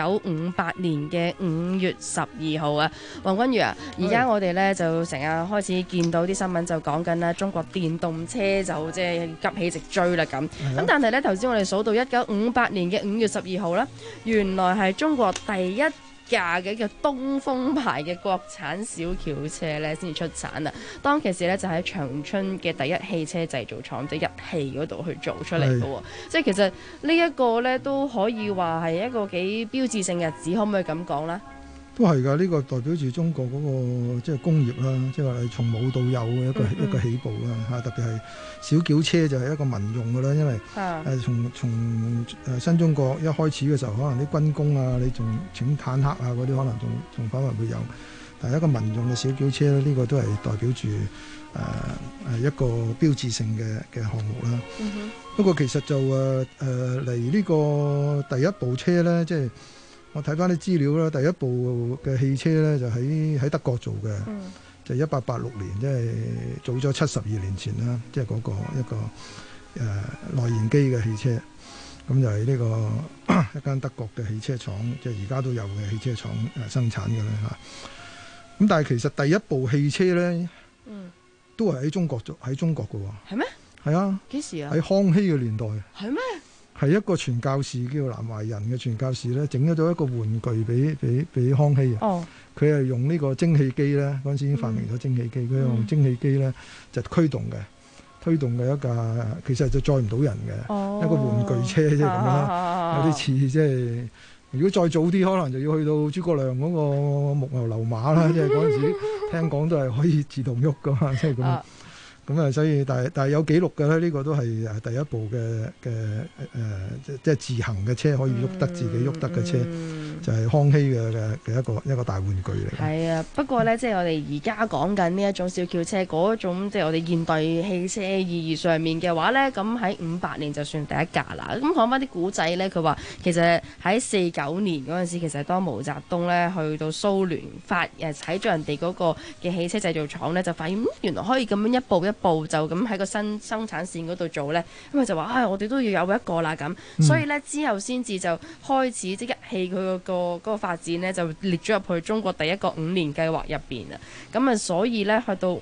1958年嘅5月12號啊！黃君如啊，而家我哋呢就成日開始見到啲新聞就講緊啦，中國電動車就即係急起直追啦咁。咁但係呢，頭先我哋數到1958年嘅5月12號啦，原來係中國第一架嘅叫東風牌嘅國產小轎車咧，先至出產啊！當其時咧就喺長春嘅第一汽車製造廠，即係一汽嗰度去做出嚟嘅喎。即係其實呢一個咧都可以話係一個幾標誌性日子，可唔可以咁講咧？ 都係㗎，呢個代表住中國嗰個即係工業啦，即係話從冇到有嘅一個起步啦嚇。特別係小轎車就係一個民用㗎啦，因為從新中國一開始嘅時候，可能啲軍工啊，你仲整坦克啊嗰啲，可能仲反為會有。但係一個民用嘅小轎車咧，呢個都係代表住一個標誌性嘅項目啦。不過其實就嚟呢個第一部車咧，即係。我睇翻啲資料啦，第一部嘅汽車咧就喺德國做嘅，就1886年，即係早咗72年前啦，即係嗰個一個內燃機嘅汽車，咁就係呢個一間德國嘅汽車廠，即係而家都有嘅汽車廠生產嘅啦嚇。咁但係其實第一部汽車咧，都係喺中國做，喺中國嘅喎。係咩？係啊。幾時啊？喺康熙嘅年代。係咩？係一個傳教士叫南懷仁嘅傳教士咧，整咗一個玩具俾康熙啊！佢係用呢個蒸汽機咧，嗰陣時已經發明咗蒸汽機，佢用蒸汽機咧就驅動嘅，推動嘅一架，其實就載唔到人嘅一個玩具車啫咁啦，有啲似即係如果再早啲，可能就要去到諸葛亮嗰個木牛流馬啦，即係嗰陣時聽講都係可以自動喐噶嘛，即係咁。咁啊，所以但係有記錄嘅咧，呢個都係第一部嘅即係自行嘅車，可以喐得自己喐得嘅車，就係康熙嘅一個大玩具嚟。係啊，不過咧，即係我哋而家講緊呢一種小轎車嗰種，即係我哋現代汽車意義上面嘅話咧，咁喺58年就算第一架啦。咁講翻啲古仔咧，佢話其實喺49年嗰陣時，其實當毛澤東咧去到蘇聯睇咗人哋嗰個嘅汽車製造廠咧，就發現原來可以咁樣一步就咁喺個新生產線嗰度做呢，咁佢就話我哋都要有一個啦咁，所以呢，之後先至就開始即一汽佢嗰個發展呢，就列咗入去中國第一個5年計劃入邊啊，咁啊所以呢，去到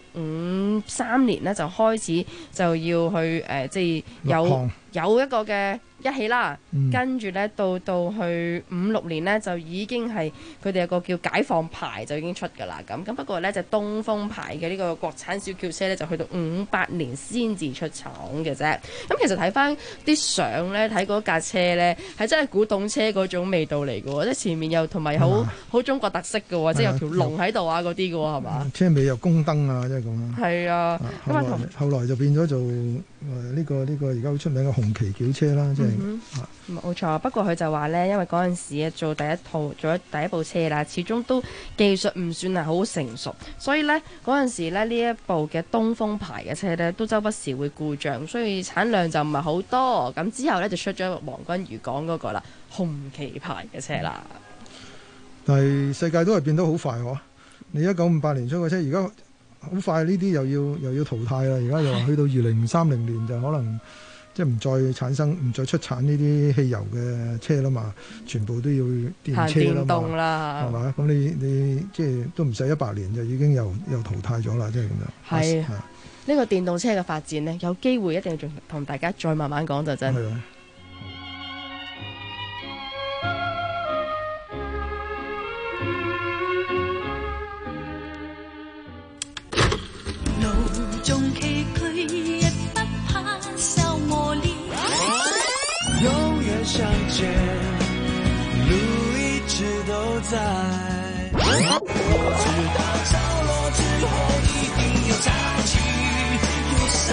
53年呢，就開始就要去即係有一個嘅一汽啦，跟住咧到去56年咧就已經係佢哋有個叫解放牌就已經出㗎啦咁不過咧就東風牌嘅呢個國產小轎車咧就去到58年先至出廠嘅啫。咁其實睇翻啲相咧，睇嗰架車咧係真係古董車嗰種味道嚟嘅喎，即係前面又同埋好中國特色嘅喎，即係有條龍喺度啊嗰啲嘅喎係嘛？車尾有宮燈啊，即係咁樣。係啊，後來就變咗做呢個而家好出名嘅紅旗轎車啦，即係。冇錯，不過佢就話呢，因為嗰陣時做第一部車啦，始終都技術唔算係好成熟，所以呢，嗰陣時呢一部嘅東風牌嘅車呢，都周不時會故障，所以產量就唔係好多。咁之後呢，就出咗黃君如講嗰個啦，紅旗牌嘅車啦。但係世界都係變得好快喎！你1958年出嘅車，而家好快呢啲又要淘汰啦。而家又話去到2030年就可能。即係唔再出產呢啲汽油嘅車啦嘛，全部都要電車啦嘛，係嘛？咁你即係都唔使100年就已經又淘汰咗啦，即係咁樣。係呢個電動車嘅發展呢，有機會一定要同大家再慢慢講就真。係啊。 相见，路一直都在。我知道着落之後一定有潮起，有什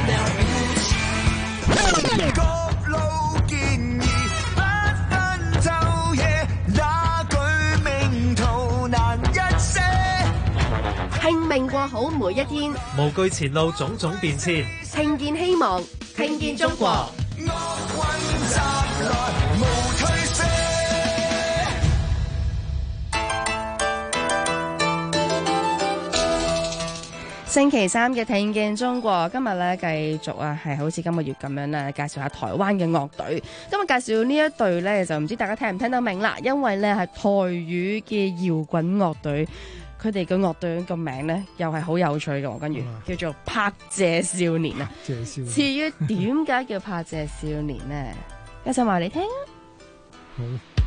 麼了不起？各路建議不分晝夜，那句名圖難一世。 過好每一天， 無懼前路種種變遷， 聽見希望，聽見中國。星期三嘅聽見中國，今日咧繼續係好似今個月咁樣咧，介紹下台灣嘅樂隊。今日介紹呢一隊咧，就唔知大家聽唔聽得明啦，因為咧係台語嘅搖滾樂隊，佢哋嘅樂隊個名咧又係好有趣嘅，跟住叫做拍謝少年啊。至於點解叫拍謝少年呢？一陣話你聽啊。好。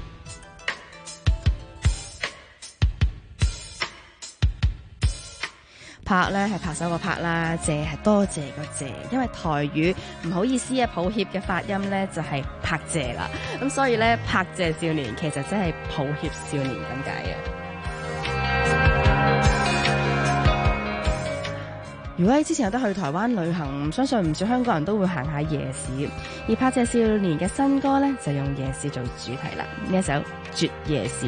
拍咧係拍手個拍啦，謝係多謝個謝，因為台語唔好意思啊，抱歉嘅發音咧就係拍謝啦，咁所以咧拍謝少年其實真係抱歉少年咁解嘅。如果你之前有得去台灣旅行，相信唔少香港人都會行下夜市，而拍謝少年嘅新歌咧就用夜市做主題啦，呢一首《絕夜市》。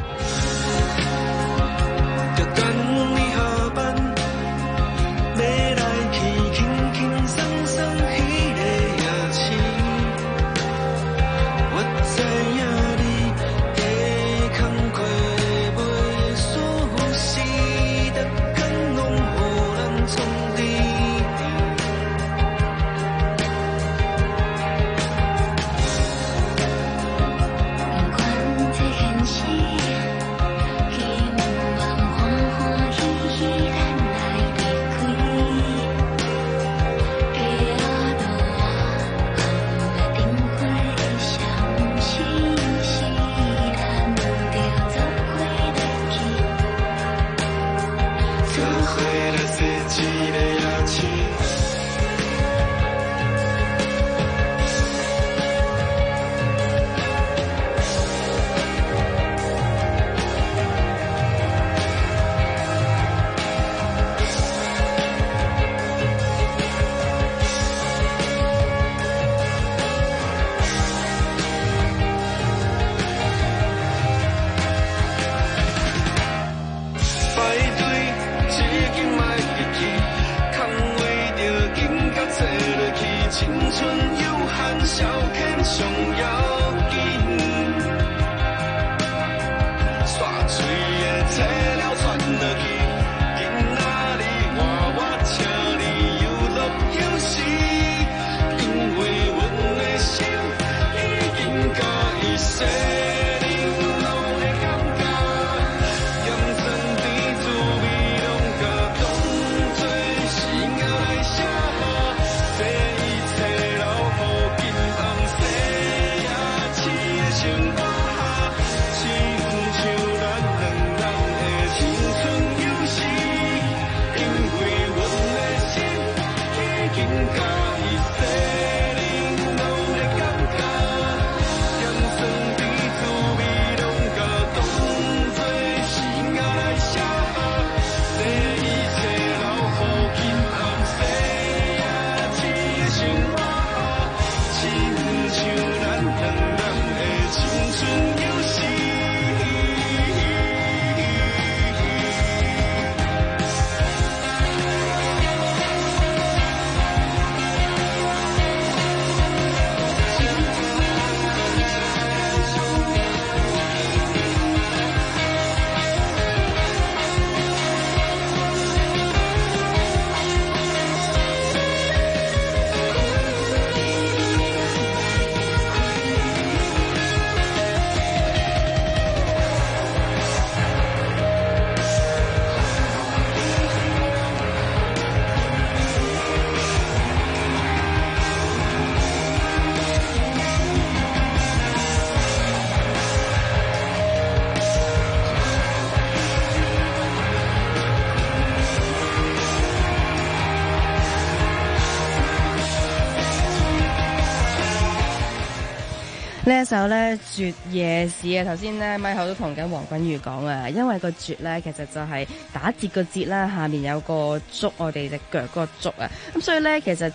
呢一首咧絕夜市啊，頭先咧咪後都同緊黃君如講啊，因為個絕咧其實就係打折個折啦，下面有個足我哋隻腳嗰個足啊，咁所以咧其實節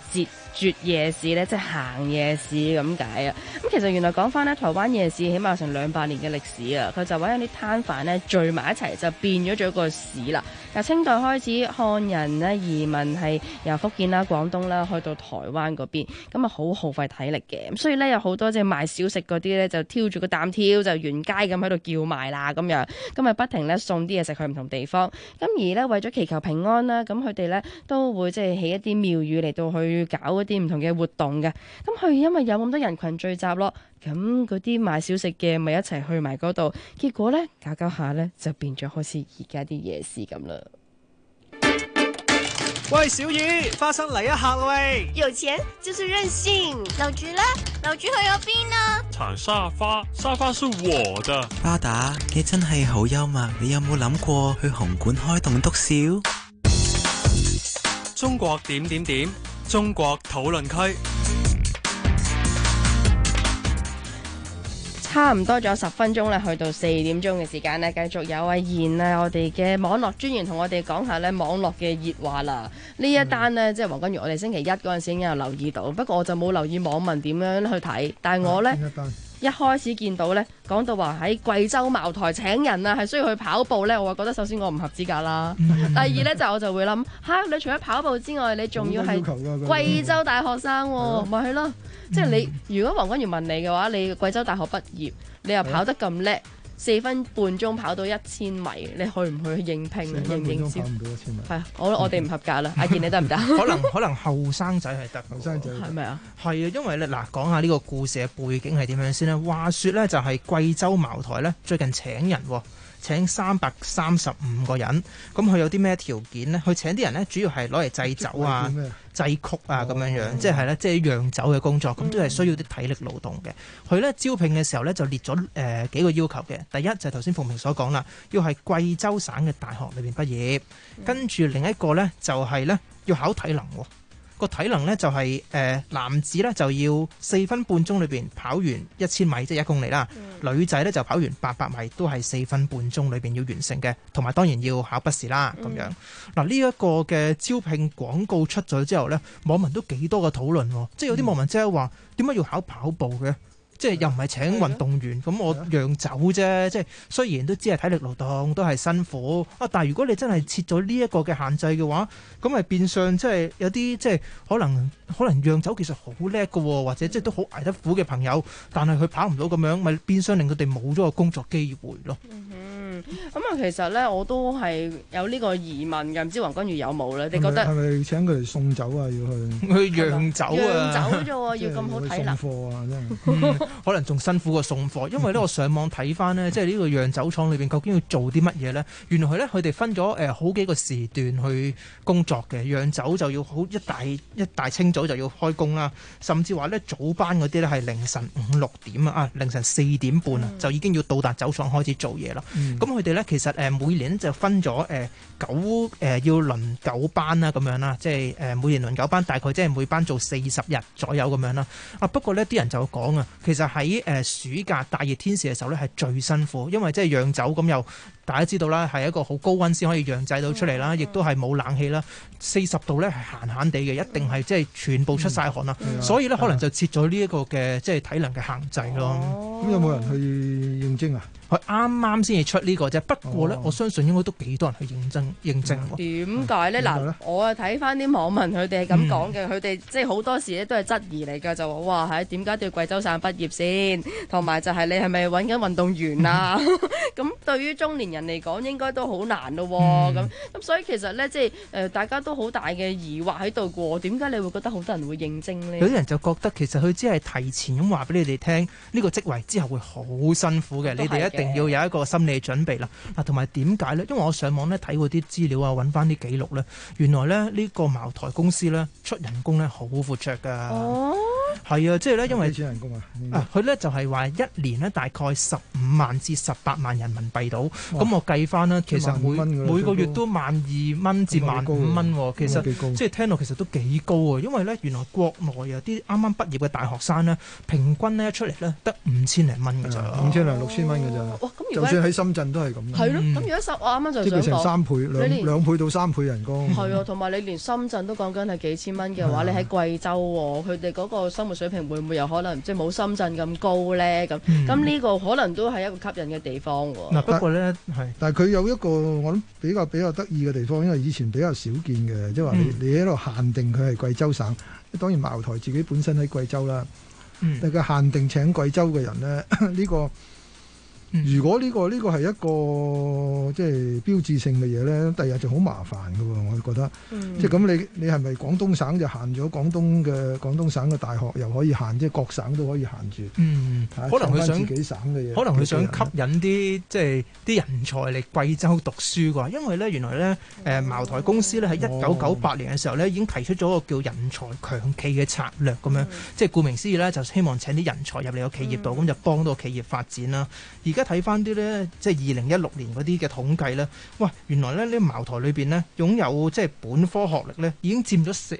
絕夜市咧，即係行夜市咁解啊。咁其實原來講翻咧，台灣夜市起碼有成200年嘅歷史啊。佢就揾啲攤販咧聚埋一齊，就變咗做一個市啦。由清代開始，漢人咧移民係由福建啦、廣東啦去到台灣嗰邊，咁啊好耗費體力嘅。咁所以咧有好多即係賣小食嗰啲咧，就挑住個擔挑就沿街咁喺度叫賣啦咁樣，咁啊不停咧送啲嘢食去唔同地方。咁而咧為咗祈求平安啦，咁佢哋咧都會即係起一啲廟宇嚟到去搞一啲唔同嘅活動嘅。咁佢因為有咁多人群聚集咯，咁嗰啲賣小食嘅咪一齊去埋嗰度，結果咧搞下咧就變咗好似而家啲夜市咁啦。 喂，小雨，花生嚟一下喂！ 有錢就是任性。樓主呢？樓主去咗邊啊？ 鏟沙發，沙發是我的。 巴打，你真係好幽默。你有冇諗過去紅館開棟篤笑？ 中國點點點，中國討論區。 差唔多仲有10分鐘咧，去到4點鐘嘅時間咧，繼續有阿燕啊，我哋嘅網絡專員同我哋講下咧網絡嘅熱話啦。呢一單呢，即係黃君如，我哋星期一嗰陣時已經有留意到，不過我就冇留意網民點樣去睇。但係我呢，一開始見到呢，講到話喺貴州茅台請人啊，係需要去跑步呢。我覺得首先我唔合資格啦。第二呢，我就會諗你除咗跑步之外，你仲要係貴州大學生喎，咪係咯？即係你，如果黃君如問你嘅話，你貴州大學畢業，你又跑得咁叻，4分半鐘跑到1000米，你去唔去應聘啊？應唔應招？係我哋唔合格啦。阿健你得唔得？ 可能後生仔係得，後生仔係咪啊？係啊，因為咧嗱，講下呢個故事嘅背景係點樣先咧？話說咧就係貴州茅台咧最近請人喎。請335個人，咁佢有啲咩條件呢？佢請啲人呢，主要係攞嚟製酒啊、製曲啊咁樣樣，即係咧，即係釀酒嘅工作，咁都係需要啲體力勞動嘅。佢咧招聘嘅時候咧就列咗幾個要求嘅。第一就係頭先鳳平所講啦，要係貴州省嘅大學裏邊畢業，跟住另一個咧就係咧要考體能喎。個體能呢就係男子呢就要4分半鐘裏邊跑完1000米，即係1公里啦。女仔呢就跑完800米，都係4分半鐘裏邊要完成嘅，同埋當然要考筆試啦。咁樣嗱，呢一個嘅招聘廣告出咗之後呢，網民都幾多個討論喎，即係有啲網民即係話點解要考跑步嘅？即係又唔係請運動員，咁我釀酒啫。即係雖然都只係體力勞動，都係辛苦啊。但係如果你真係設咗呢一個嘅限制嘅話，咁咪變相即係有啲即係可能釀酒其實好叻嘅，或者即係都好捱得苦嘅朋友，但係佢跑唔到咁樣，咪變相令佢哋冇咗個工作機會咯。 咁啊，其實咧我都係有呢個疑問嘅，唔知黃君如有冇咧？你覺得係咪請佢嚟送酒啊？要去釀酒啊？ 釀酒啫喎，要咁好體能。 送貨啊，真係可能仲辛苦過送貨，因為咧我上網睇翻呢，即係呢個釀酒廠裏邊究竟要做啲乜嘢咧？原來佢哋分咗好幾個時段去工作嘅。釀酒就要好一大清早就要開工啦，甚至話咧早班嗰啲咧係凌晨5、6點啊，凌晨4點半啊，就已經要到達酒廠開始做嘢啦。咁佢哋咧其實每年就分咗要輪9班啦咁樣啦，即係每年輪9班，大概即係每班做40日左右咁樣啦。不過呢啲人就講啊，其實喺暑假大熱天時嘅時候咧係最辛苦，因為即係釀酒咁又大家知道啦，係一個好高溫先可以釀製到出嚟啦，亦都係冇冷氣啦，40度咧係閒閒地嘅，一定係即係全部出晒汗啦。所以咧可能就設咗呢一個嘅即係體能嘅限制咯。 咁有冇人去應徵啊？ 佢啱啱先至出呢個啫，不過咧我相信應該都幾多人去應徵喎。 點解咧？嗱，我啊睇翻啲網民佢哋係咁講嘅，佢哋即係好多時咧都係質疑嚟㗎，就話哇係點解都要貴州省畢業先？同埋就係你係咪揾緊運動員啊？咁對於中年人嚟講應該都好難咯喎。咁所以其實咧即係大家都好大嘅疑惑喺度嘅喎。點解你會覺得好多人會應徵呢？ 有啲人就覺得其實佢只係提前咁話俾你哋聽呢個職位之後會好辛苦嘅，你哋一定要有一個心理準備啦。嗱，同埋點解呢？因為我上網咧睇過啲資料啊，揾翻啲記錄咧，原來咧呢個茅台公司咧出人工咧好闊綽㗎。哦，係啊，即係咧，因為出人工啊， 佢咧就係話一年咧大概15萬至18萬人民幣到。咁咁我計翻啦，其實每個月都12,000至15,000蚊，其實即係聽落其實都幾高啊！因為咧原來國內有啲啱啱畢業嘅大學生咧，平均咧一出嚟咧得5,000零蚊㗎咋 ，5,000零6,000蚊㗎咋。 哇！咁就算喺深圳都係咁。 係咯，咁如果我啱啱就想講， 即係成3倍，兩倍到3倍人工。 係啊，同埋你連深圳都講緊係幾千蚊嘅話，你喺貴州喎，佢哋嗰個生活水平會唔會有可能即係冇深圳咁高咧？咁呢個可能都係一個吸引嘅地方喎。 嗱，不過咧係，但係佢有一個我諗比較得意嘅地方，因為以前比較少見嘅，即係話你喺度限定佢係貴州省，當然茅台自己本身喺貴州啦，但係佢限定請貴州嘅人咧，呢個。如果呢個係一個即係標誌性嘅嘢咧，第日就好麻煩㗎喎，我覺得。即係咁你係咪廣東省就限咗廣東省嘅大學又可以限，即係各省都可以限住？ 可能佢想自己省嘅嘢， 可能佢想吸引啲即係啲人才嚟貴州讀書啩？因為咧原來咧茅台公司咧喺1998年嘅時候咧已經提出咗個叫人才強企嘅策略咁樣，即係顧名思義咧就希望請啲人才入嚟個企業度，咁就幫到企業發展啦。而家睇翻啲咧，即係2016年嗰啲嘅統計咧，哇！原來咧呢茅台裏邊咧擁有即係本科學歷咧，已經佔咗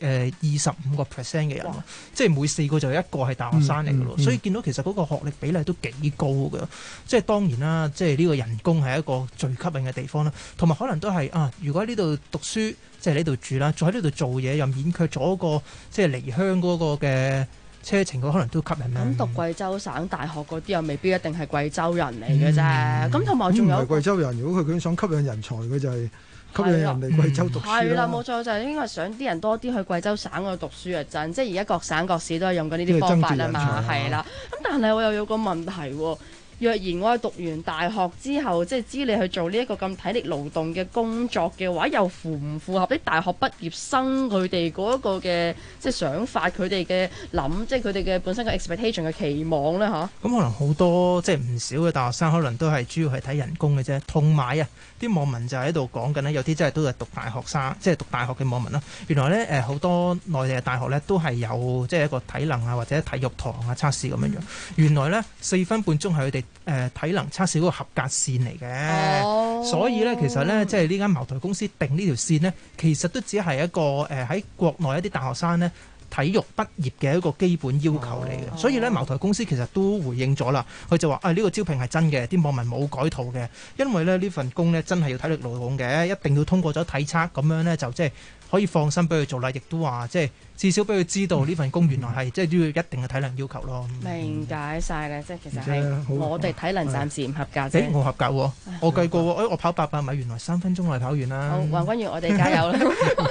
25% 嘅人，即係每4個就有1個係大學生嚟嘅咯。所以見到其實嗰個學歷比例都幾高嘅。即係當然啦，即係呢個人工係一個最吸引嘅地方啦，同埋可能都係如果喺呢度讀書，即係呢度住啦，再喺呢度做嘢，又免卻咗個即係離鄉嗰個嘅車程，佢可能都吸引啦。 咁讀貴州省大學嗰啲又未必一定係貴州人嚟嘅啫。咁同埋仲有唔係貴州人，如果佢想吸引人才，佢就係吸引人嚟貴州讀書啦。 係啦，冇錯，就係應該想啲人多啲去貴州省嗰度讀書啊！真，即係而家各省各市都係用緊呢啲方法啊嘛，係啦。咁但係我又有個問題喎。若然我係讀完大學之後，即係知你去做呢一個咁體力勞動嘅工作嘅話，又符唔符合啲大學畢業生佢哋嗰一個嘅即係想法，佢哋嘅諗，即係佢哋嘅本身嘅 expectation 嘅期望咧嚇？ 咁可能好多即係唔少嘅大學生，可能都係主要係睇人工嘅啫。同埋啲網民就喺度講緊咧，有啲真係都係讀大學生，即係讀大學嘅網民啦。原來咧好多內地嘅大學咧都係有即係一個體能或者體育堂測試咁樣樣。原來咧4分半鐘係佢哋體能測試嗰個合格線嚟嘅，所以咧其實咧即係呢間茅台公司定呢條線呢，其實都只係一個喺國內一啲大學生呢體育畢業嘅一個基本要求嚟嘅。所以咧茅台公司其實都回應咗啦，佢就話呢個招聘係真嘅，啲網民冇改圖嘅，因為咧呢份工呢真係要體力勞動嘅，一定要通過咗體測，咁樣呢就即係可以放心俾佢做啦，亦都話即係至少俾佢知道呢份工原來係即係都要一定嘅體能要求咯。 明解晒啦，即係其實係我哋體能暫時唔合格啫。 我合格喎，我計過喎，我跑800米，原來3分鐘內跑完啦。 好，黃君如，我哋加油啦！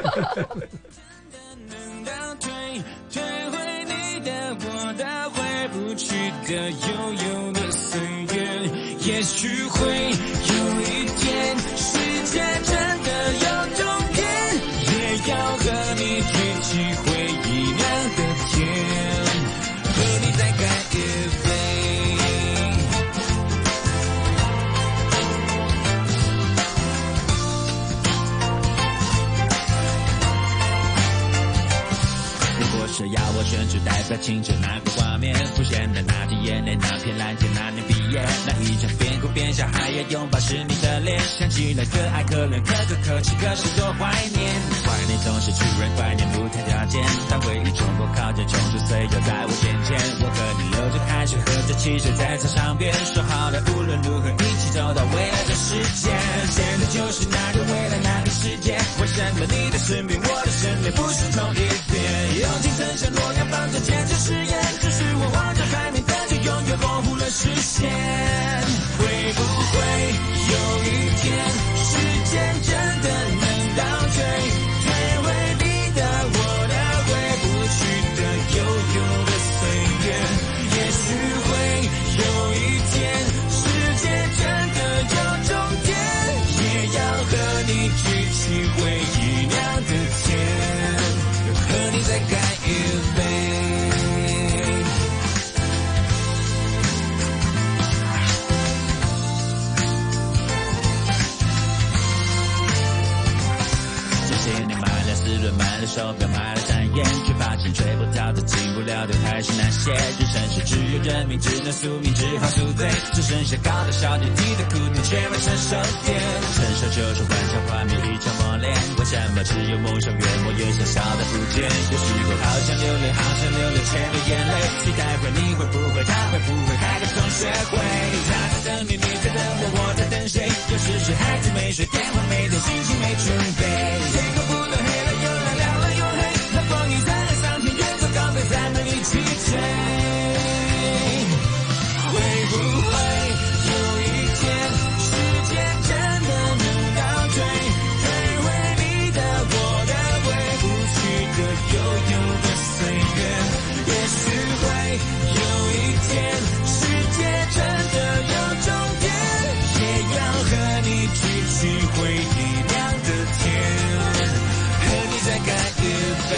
退回你的我的回不去的悠悠的歲月，也許會有一天世界真的有終點，也要和你舉起回憶亮的天，和你再乾一杯。是要我選出代表青春那個畫面，浮現的那滴眼淚，那片藍天，那年畢業，那一場邊哭邊笑還要擁抱是你的臉，想起來可愛可憐可歌可泣，可是多懷念，懷念總是突然懷念不談條件，當回憶衝破靠近衝出歲月在我眼前，我和你流着汗水喝着汽水在操場邊，說好了無論如何一起走到未來的世界，現在就是那個未來那個世界，為什麼你的身邊我的身邊不是同一邊，用盡曾像諾亞方舟堅持實驗，只是我望着海面，但卻永遠模糊了視線，會不會有一天時間真的能倒退，退回你的我的回不去的悠悠的歲月，也許會有一天世界真的有終點，也要和你舉起回憶亮的天，和你再乾一杯。 些，人生是只有人命，只能宿命，只好宿醉，只剩下高的小点低的苦痛，却没承受点。承受就是幻想画面一场磨练，为什么只有梦想越磨越小小的不见？有时候好想流泪，好想流泪，却流眼泪，期待会你会不会他会不会开个同学会？他在等你，你在等我，我在等谁？有时是孩子没睡，电话没通，心情没准备，天空不断黑了又亮，亮了又黑，那风雨再来上天，远走高飞，咱们一起追。会不会有一天，时间真的能倒退，退回你的我的，回不去的悠悠的岁月？也许会有一天，世界真的有终点，也要和你举起回忆亮的天，和你再干一杯。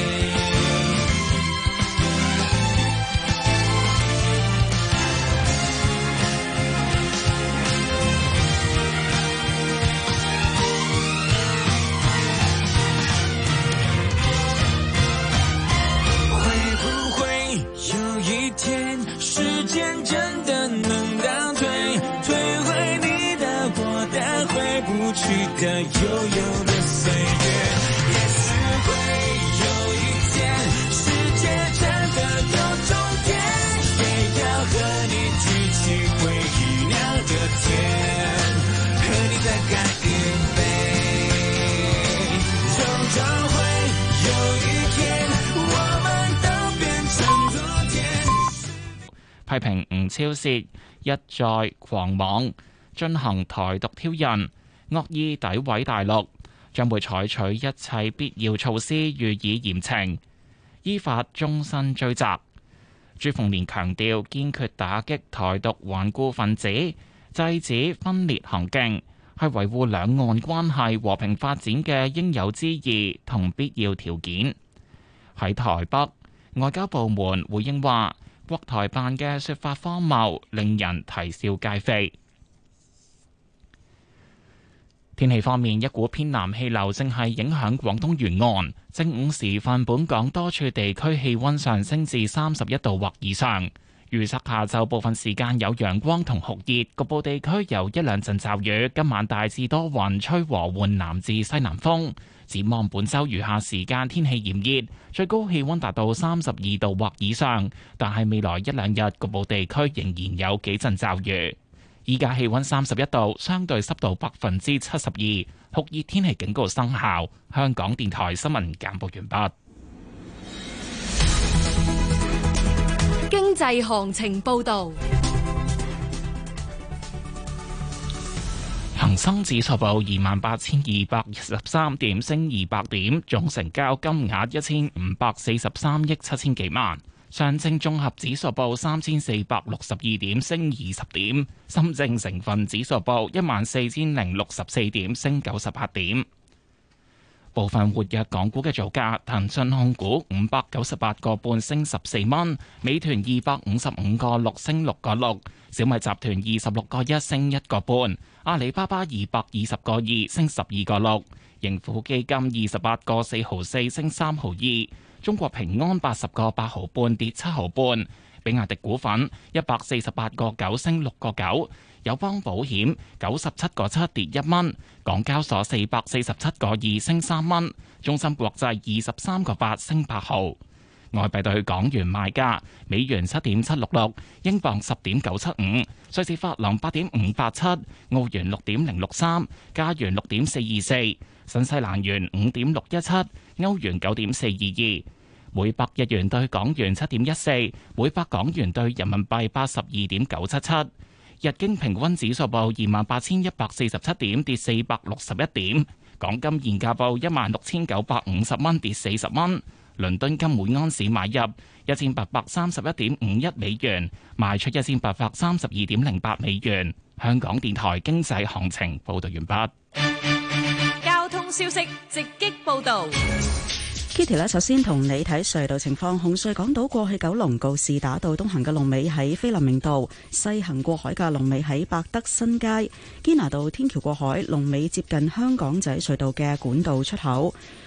时间真的能倒退，退回你的我的，回不去的悠悠的岁月。也许会有一天，世界真的有终点，也要和你举起回忆亮的天，和你再干一杯。终究会有一天，我们都变成昨天。 批評吳釗燮一再狂妄進行台獨挑釁，惡意詆毀大陸，將會採取一切必要措施予以嚴懲，依法終身追責。朱鳳蓮強調，堅決打擊台獨頑固分子，制止分裂行徑，係維護兩岸關係和平發展嘅應有之義同必要條件。喺台北，外交部門回應話，國台辦嘅說法荒謬，令人啼笑皆非。天氣方面，一股偏南氣流正係影響廣東沿岸。正午時分，本港多處地區氣溫上升至31度或以上。預測下晝部分時間有陽光同酷熱，局部地區有一兩陣驟雨。今晚大致多雲，吹和緩南至西南風。展望本週餘下時間天氣炎熱，最高氣溫達到32度或以上，但係未來一兩日局部地區仍然有幾陣驟雨。依家氣溫31度，相對濕度72%，酷熱天氣警告生效。香港電台新聞簡報完畢。 經濟行情報導。 恒生指數報28,223點，升200點，總成交金額1543億7千幾萬。上證綜合指數報3462點，升20點。深證成分指數報14,064點，升98點。部分活躍港股嘅造價：騰訊控股598個半升14蚊，美團255個6升6個6，小米集團26個1升1個半，阿里巴巴220個2升12個6，盈富基金28個4毫4升3毫2，中國平安80個8毫半跌7毫半，比亞迪股份148個9升6個9。友邦保險97個7跌1蚊，港交所447個2升3蚊，中芯國際23個8升8毫。外幣對港元賣價：美元7.766，英鎊10.975，瑞士法郎8.587，澳元6.063，加元6.424，新西蘭元5.617，歐元9.422。每百日元對港元7.14，每百港元對人民幣82.977。日經平均指數報28,147點，跌461點。港金現價報16,950蚊，跌40蚊。倫敦金每盎司買入1,831.51美元，賣出1,832.08美元。香港電台經濟行情報道完畢。 交通消息直擊報道。 Kitty 咧，首先同你睇隧道情況。紅隧港島過去九龍告士打道東行嘅龍尾喺菲林明道，西行過海嘅龍尾喺百德新街。堅拿道天橋過海龍尾接近香港仔隧道嘅管道出口。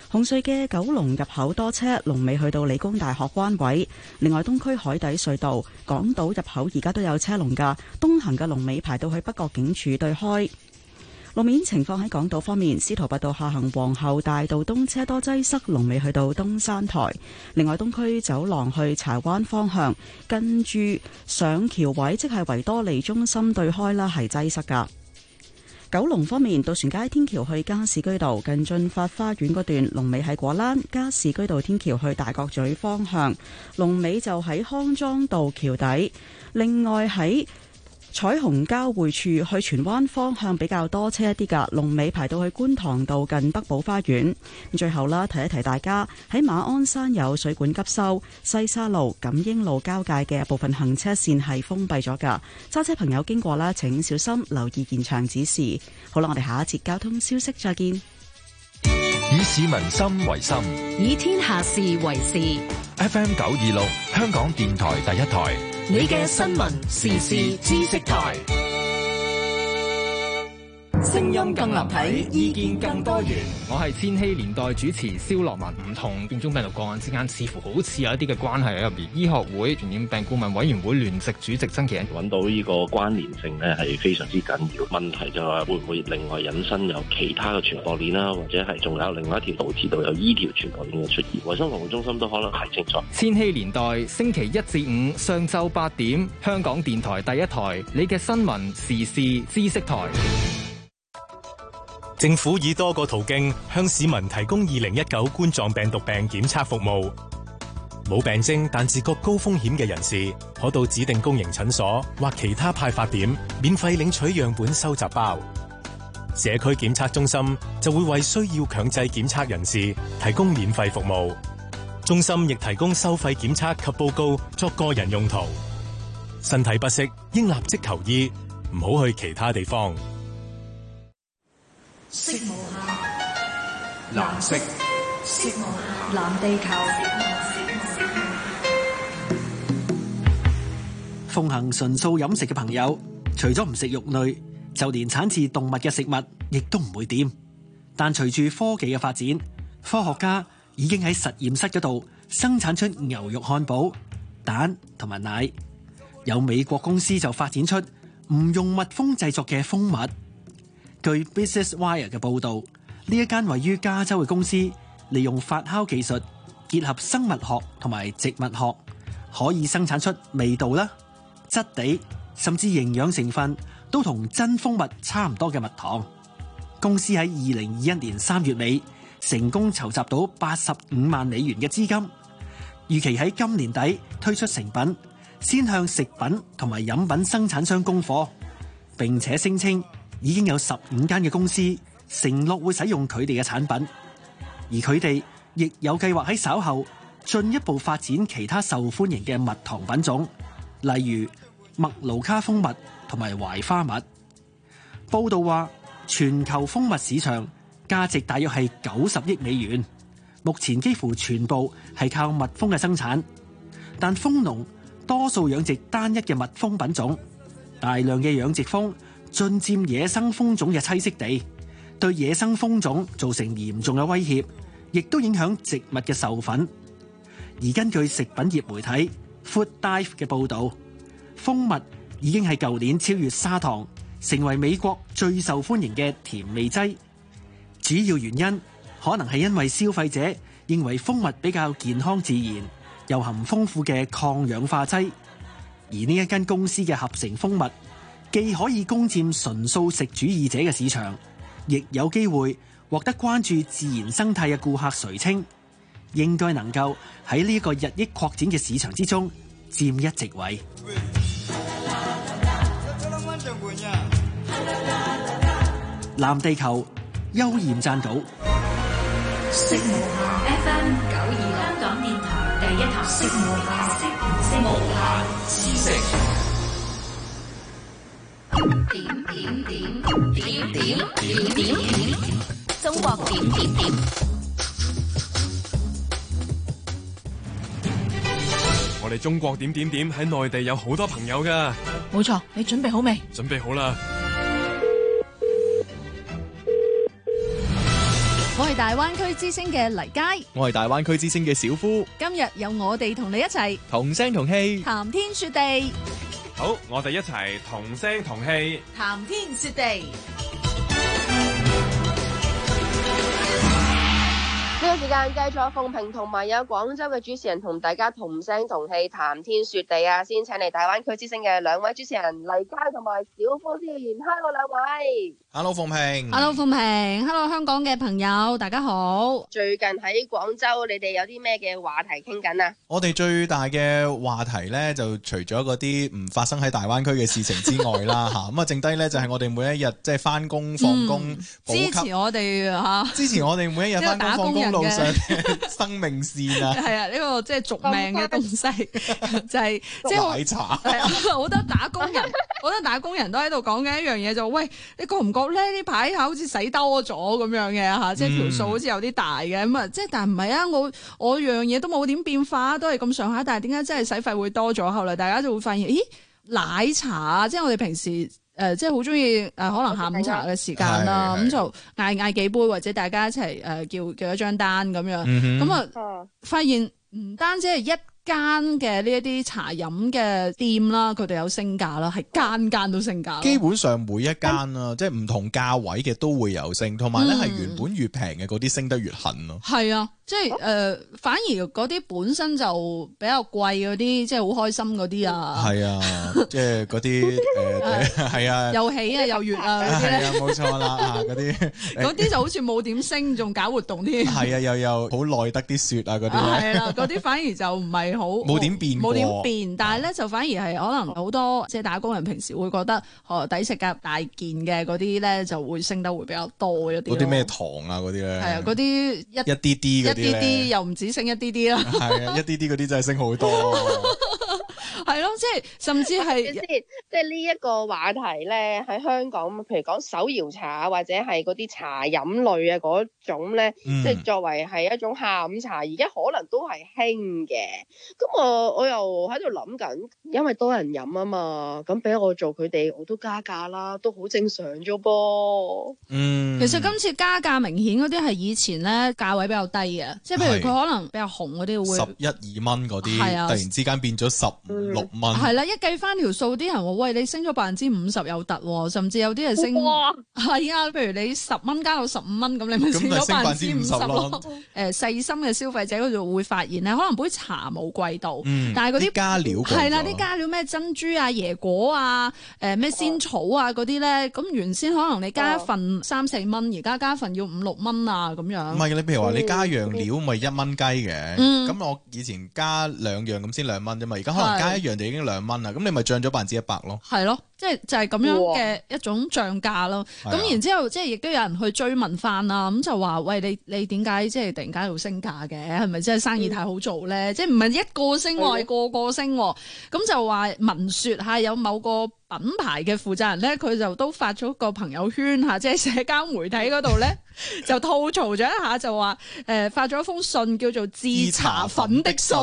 紅隧嘅九龍入口多車，龍尾去到理工大學關位。另外，東區海底隧道港島入口而家都有車龍㗎，東行嘅龍尾排到去北角警署對開。路面情況喺港島方面，司徒拔道下行皇后大道東車多擠塞，龍尾去到東山台。另外，東區走廊去柴灣方向，跟住上橋位，即係維多利中心對開啦，係擠塞噶。九龍方面，渡船街天橋去加士居道近駿發花園嗰段，龍尾喺果欄；加士居道天橋去大角咀方向，龍尾就喺康莊道橋底。另外喺彩虹交匯處去荃灣方向比較多車一啲㗎，龍尾排到去觀塘道近德寶花園。最後啦，提一提大家喺馬鞍山有水管急修，西沙路、錦英路交界嘅部分行車線係封閉咗㗎。揸車朋友經過啦，請小心留意現場指示。好啦，我哋下一節交通消息再見。 以市民心為心， 以天下事為事。 FM 926，香港電台第一台。 你嘅新聞時事知識台， 聲音更立體，意見更多元。 我係千禧年代主持蕭樂文。唔同變種病毒個案之間，似乎好似有一啲嘅關係喺入邊。醫學會傳染病顧問委員會聯席主席曾其恩揾到呢個關聯性咧，係非常之緊要。問題就係會唔會另外引申有其他嘅傳播鏈啦，或者係仲有另外一條導致到有依條傳播鏈嘅出現。衛生防護中心都可能係清楚。 千禧年代星期一至五上晝8點，香港電台第一台，你嘅新聞時事知識台。 政府以多個途徑向市民提供2019冠狀病毒病檢測服務。冇病徵但自覺高風險嘅人士，可到指定公營診所或其他派發點免費領取樣本收集包。社區檢測中心就會為需要強制檢測人士提供免費服務。中心亦提供收費檢測及報告作個人用途。身體不適應立即求醫，唔好去其他地方。 色無限， 藍色， 色無限，藍地球。 奉行純素飲食嘅朋友，除咗唔食肉類，就連產自動物嘅食物亦都唔會掂。但隨住科技嘅發展，科學家已經喺實驗室嗰度生產出牛肉漢堡、蛋同埋奶。有美國公司就發展出唔用蜜蜂製作嘅蜂蜜。據 Business Wire 嘅報導，呢一間位於加州嘅公司利用發酵技術，結合生物學同埋植物學，可以生產出味道啦、質地甚至營養成分都同真蜂蜜差唔多嘅蜜糖。公司喺2021年3月尾成功籌集到85萬美元嘅資金，預期喺今年底推出成品，先向食品同埋飲品生產商供貨，並且聲稱已經有15間嘅公司承諾會使用佢哋嘅產品，而佢哋亦有計劃喺稍後進一步發展其他受歡迎嘅蜜糖品種，例如麥盧卡蜂蜜同埋懷花蜜。報道話，全球蜂蜜市場價值大約係90億美元，目前幾乎全部係靠蜜蜂嘅生產，但蜂農多數養殖單一嘅蜜蜂品種，大量嘅養殖蜂進佔野生蜂種嘅棲息地，對野生蜂種造成嚴重嘅威脅，亦都影響植物嘅授粉。而根據食品業媒體 Food Dive 嘅報導，蜂蜜已經喺舊年超越砂糖，成為美國最受歡迎嘅甜味劑。主要原因可能係因為消費者認為蜂蜜比較健康自然，又含豐富嘅抗氧化劑。而呢一間公司嘅合成蜂蜜，既可以攻佔純素食主義者嘅市場，亦有機會獲得關注自然生態嘅顧客垂青，應該能夠喺呢個日益擴展嘅市場之中佔一席位。藍地球邱焱撰稿。 色無限 FM 92香港電台第一台，色無限知識。點，中國點。 我哋中國點喺內地有好多朋友噶。 冇錯，你準備好未？ 準備好啦。 我係大灣區之星嘅黎佳， 我係大灣區之星嘅小夫。 今日有我哋同你一齊同聲同氣， 談天說地。 好，我哋一齊同聲同氣， 談天說地。 呢個時間繼續鳳萍同埋有廣州嘅主持人同大家同聲同氣談天說地啊！先請嚟大灣區之星嘅兩位主持人黎佳同埋小夫先，Hello 兩位。 Hello 鳳萍。 Hello 鳳萍。Hello 香港嘅朋友，大家好。 最近喺廣州，你哋有啲咩嘅話題傾緊啊？ 我哋最大嘅話題呢，就除咗嗰啲唔發生喺大灣區嘅事情之外啦，嚇咁啊，剩低呢就係我哋每一日即係翻工放工， 支持我哋嚇， 支持我哋每一日翻工放工路上嘅生命線啊！ 係啊，呢個即係續命嘅東西，就係即係奶茶。 好多打工人，好多打工人都喺度講緊一樣嘢，就喂，你覺唔覺咧？呢排好似使多咗咁樣嘅嚇，即係條數好似有啲大嘅咁啊！即係但唔係啊，我樣嘢都冇點變化，都係咁上下，但係點解真係使費會多咗？後來大家就會發現，咦，奶茶即係我哋平時即係好中意可能下午茶嘅時間啦，咁就嗌幾杯或者大家一齊叫一張單咁樣，咁啊發現唔單止係一間嘅呢一啲茶飲嘅店啦，佢哋有升價啦，係間間都升價。 基本上每一間啦，即係唔同價位嘅都會有升，同埋咧係原本越平嘅嗰啲升得越狠咯。 係啊，即係反而嗰啲本身就比較貴嗰啲，即係好開心嗰啲啊。係啊，即係嗰啲係啊， 又喜啊又悅啊嗰啲咧。 係啊，冇錯啦，嗰啲就好似冇點升，仲搞活動添。 係啊，又好耐得啲雪啊嗰啲。 係啦，嗰啲反而就唔係。 冇點變， 冇點變，但係咧就反而係可能好多即係打工人平時會覺得抵食夾大件嘅嗰啲咧就會升得會比較多一啲。 嗰啲咩糖啊嗰啲咧？ 係啊，嗰啲一啲啲嗰啲咧， 一啲又唔止升一啲啲啦。 係啊，一啲啲嗰啲真係升好多。 係咯，即係甚至係即係呢一個話題咧，喺香港，譬如講手搖茶或者係嗰啲茶飲類啊嗰種咧，即係作為係一種下午茶，而家可能都係興嘅。咁我又喺度諗緊，因為多人飲啊嘛，咁俾我做佢哋，我都加價啦，都好正常啫噃。 其實今次加價明顯嗰啲係以前咧價位比較低嘅，即係譬如佢可能比較紅嗰啲會 11、2蚊嗰啲，突然之間變咗15、6蚊。 係啦，一計翻條數，啲人話喂，你升咗50%有突，甚至有啲係升。哇！係啊，譬如你10蚊加到15蚊，咁你咪升咗50%咯。細心嘅消費者佢就會發現咧，可能杯茶冇貴到，但係嗰啲加料係啦，啲加料咩珍珠啊、椰果啊、咩仙草啊嗰啲咧，咁原先可能你加一份3、4蚊，而家加一份要5、6蚊啊咁樣。 唔係你譬如話你加樣料咪1蚊雞嘅，咁我以前加2樣咁先2蚊啫嘛，而家可能加一樣就已經2蚊啦，咁你咪漲咗100%咯。 係咯，即係就係咁樣嘅一種漲價咯。咁然之後即係亦都有人去追問翻啦，咁就話喂，你點解即係突然間要升價嘅？係咪即係生意太好做咧？即係唔係一個升，係個升。咁就話聞說下有某個品牌嘅負責人咧，佢就都發咗個朋友圈吓，即係社交媒體嗰度咧就吐槽咗一下，就話發咗一封信叫做致茶粉的信。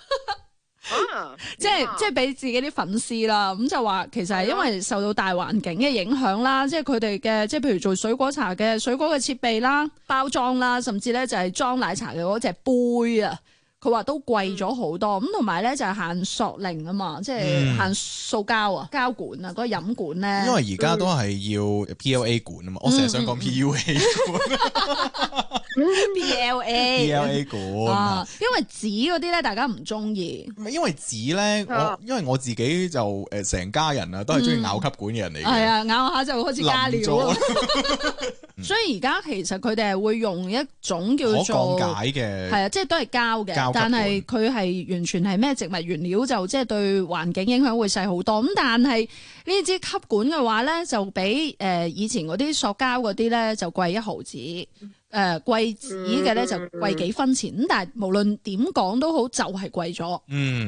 即係俾自己啲粉絲啦，咁就話其實係因為受到大環境嘅影響啦，即係佢哋嘅即係譬如做水果茶嘅水果嘅設備啦、包裝啦，甚至咧就係裝奶茶嘅嗰隻杯啊。佢話都貴咗好多，咁同埋咧就係限塑令啊嘛，即係限塑膠啊、膠管啊、嗰個飲管咧。 因為而家都係要 PLA 管啊嘛，我成日想講 PUA 管。PLA 管因為紙嗰啲咧，大家唔中意。 因為紙咧，因為我自己就成家人啊，都係中意咬吸管嘅人嚟嘅。係啊，咬下就開始加料。所以而家其實佢哋係會用一種叫做可降解嘅， 係啊，即係都係膠嘅，但係佢係完全係咩植物原料，就即係對環境影響會細好多。咁但係呢支吸管嘅話咧，就比以前嗰啲塑膠嗰啲咧就貴1毫子，貴紙嘅咧就貴幾分錢。咁但係無論點講都好，就係貴咗。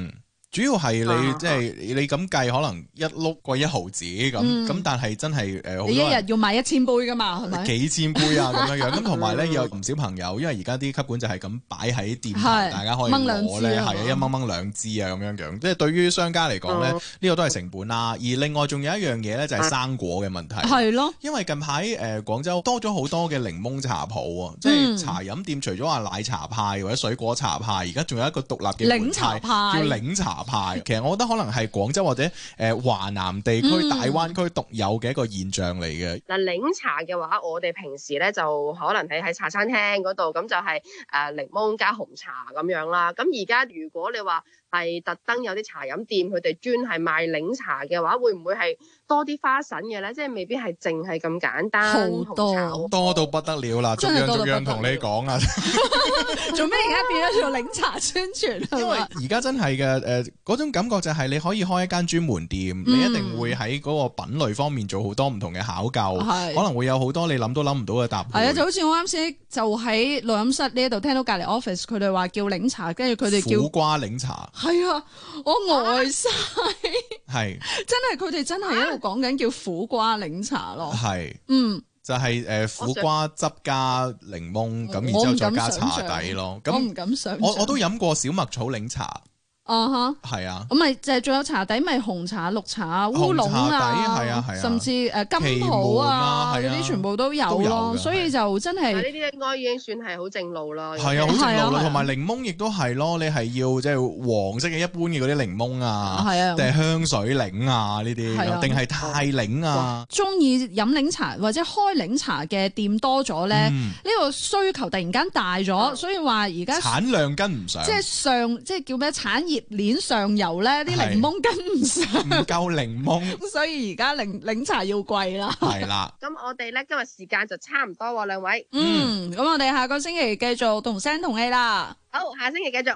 主要係你啊即係你咁計，可能一碌過1毫子咁，但係真係好多你一人日要買1000杯噶嘛，係咪？ 幾千杯啊咁樣樣，咁同埋咧有唔少朋友，因為而家啲吸管就係咁擺喺店頭， 係大家可以掹兩攞咧， 支啊係啊，一掹兩支啊咁樣樣，即係對於商家嚟講咧，呢個都係成本啦。而另外仲有一樣嘢咧，就係生果嘅問題。 係咯， 因為近排廣州多咗好多嘅檸檬茶鋪啊，即係茶飲店，除咗話奶茶派或者水果茶派，而家仲有一個獨立嘅檸茶派叫檸茶派。其實我覺得可能係廣州或者華南地區、大灣區獨有嘅一個現象嚟嘅。 嗱，檸茶嘅話，我哋平時咧就可能喺茶餐廳嗰度，咁就係檸檬加紅茶咁樣啦。咁而家如果你話係特登有啲茶飲店，佢哋專係賣檸茶嘅話，會唔會係多啲花神嘅咧？即係未必係淨係咁簡單。 好多到不得了啦，逐樣同你講啊！ 做咩而家變咗做檸茶宣傳？ 因為而家真係嘅嗰種感覺就係你可以開一間專門店，你一定會喺嗰個品類方面做好多唔同嘅考究，可能會有好多你諗都諗唔到嘅搭配。 係啊，就好似我啱先就喺錄音室呢一度聽到隔離 office 佢哋話叫檸茶，跟住佢哋叫苦瓜檸茶。 係啊，我呆晒。 係真係佢哋真係一路講緊叫苦瓜檸茶咯。 係，就係苦瓜汁加檸檬，咁然之後再加茶底咯。 我唔敢想像。 我都飲過小麥草檸茶。係啊， 咁咪就係仲有茶底，咪紅茶、綠茶、烏龍啊，甚至金普啊嗰啲全部都有咯，所以就真係呢啲應該已經算係好正路啦。 係啊，好正路啦，同埋檸檬亦都係咯，你係要即係黃色嘅一般嘅嗰啲檸檬啊，定係香水檸啊呢啲，定係泰檸啊？ 中意飲檸茶或者開檸茶嘅店多咗咧，呢個需求突然間大咗，所以話而家產量跟唔上， 即係叫咩產業鏈上游咧，啲檸檬跟唔上， 唔夠檸檬， 所以而家檸茶要貴啦。 係啦， 咁我哋咧今日時間就差唔多喎，兩位。 咁我哋下個星期繼續同聲同氣啦。 好，下星期繼續。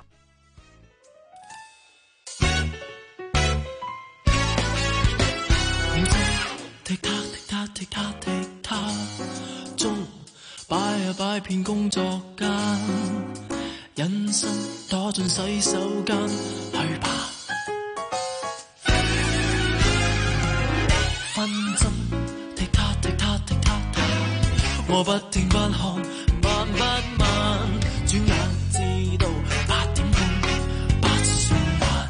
踢踏踢踏踢踏踢踏，中擺啊擺遍工作間。隱身躲進洗手間去吧，分針踢踏踢踏踢踏踏，我不聽不看慢不慢，轉眼至到8點鐘不算晚。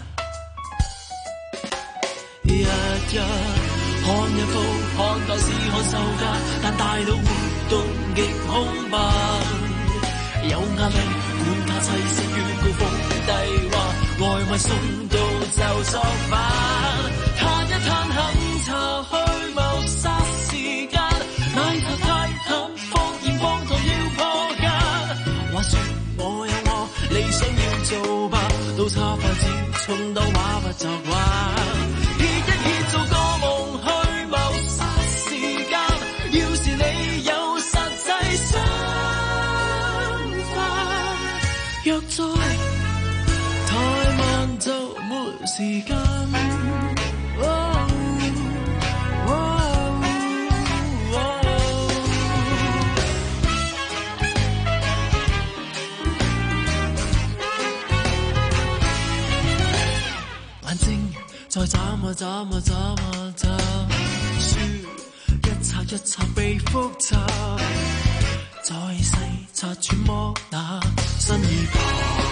日日看日報看大事看售價，但大腦活動極空白，有壓力管他棲息於高峰低洼，外賣送到就作罷，嘆一嘆肯茶去謀殺時間，奶茶太淡放鹽放糖要破格，話說我有我理想要做吧，倒插筷子衝到話不作話，歇一歇做個夢去謀殺時間，要是你有實際想若再太慢就沒時間。眼睛再眨啊眨啊眨啊眨，書一冊一冊被複雜，再細察揣摩那新意吧。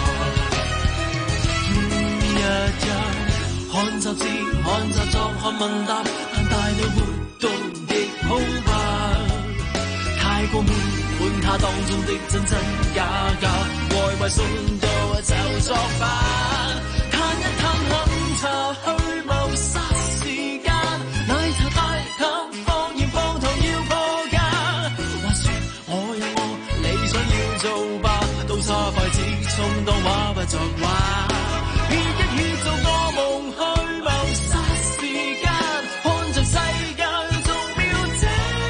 日日看雜誌看雜作看問答，但大腦活動極空白，太過悶管它當中的真真假假，外賣送到就作罷，嘆一嘆肯茶去謀殺時間，奶茶太淡放鹽放糖要破格，話說我有我理想要做吧，倒插筷子充當話不作話，歇一歇做個夢去謀殺時間，看着世界逐秒蒸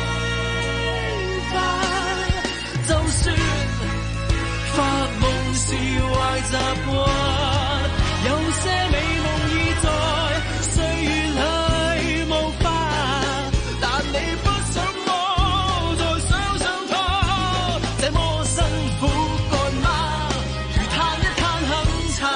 發，就算發夢是壞習慣，有些美夢已在歲月裏無法，但你不想我再想想他，這麼辛苦幹嗎？如嘆一嘆肯茶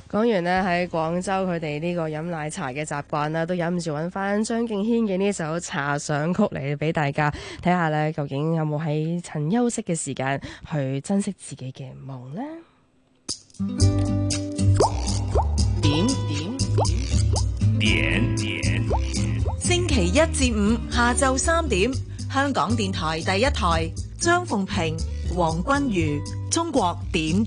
講完呢，喺廣州佢哋呢個飲奶茶嘅習慣啦，都忍唔住揾翻張敬軒嘅呢首《茶想曲》嚟俾大家睇下呢，究竟有冇喺趁休息嘅時間去珍惜自己嘅夢呢？ 點，星期一至五下晝3點，香港電台第一台，張鳳平、黃君如，中國點。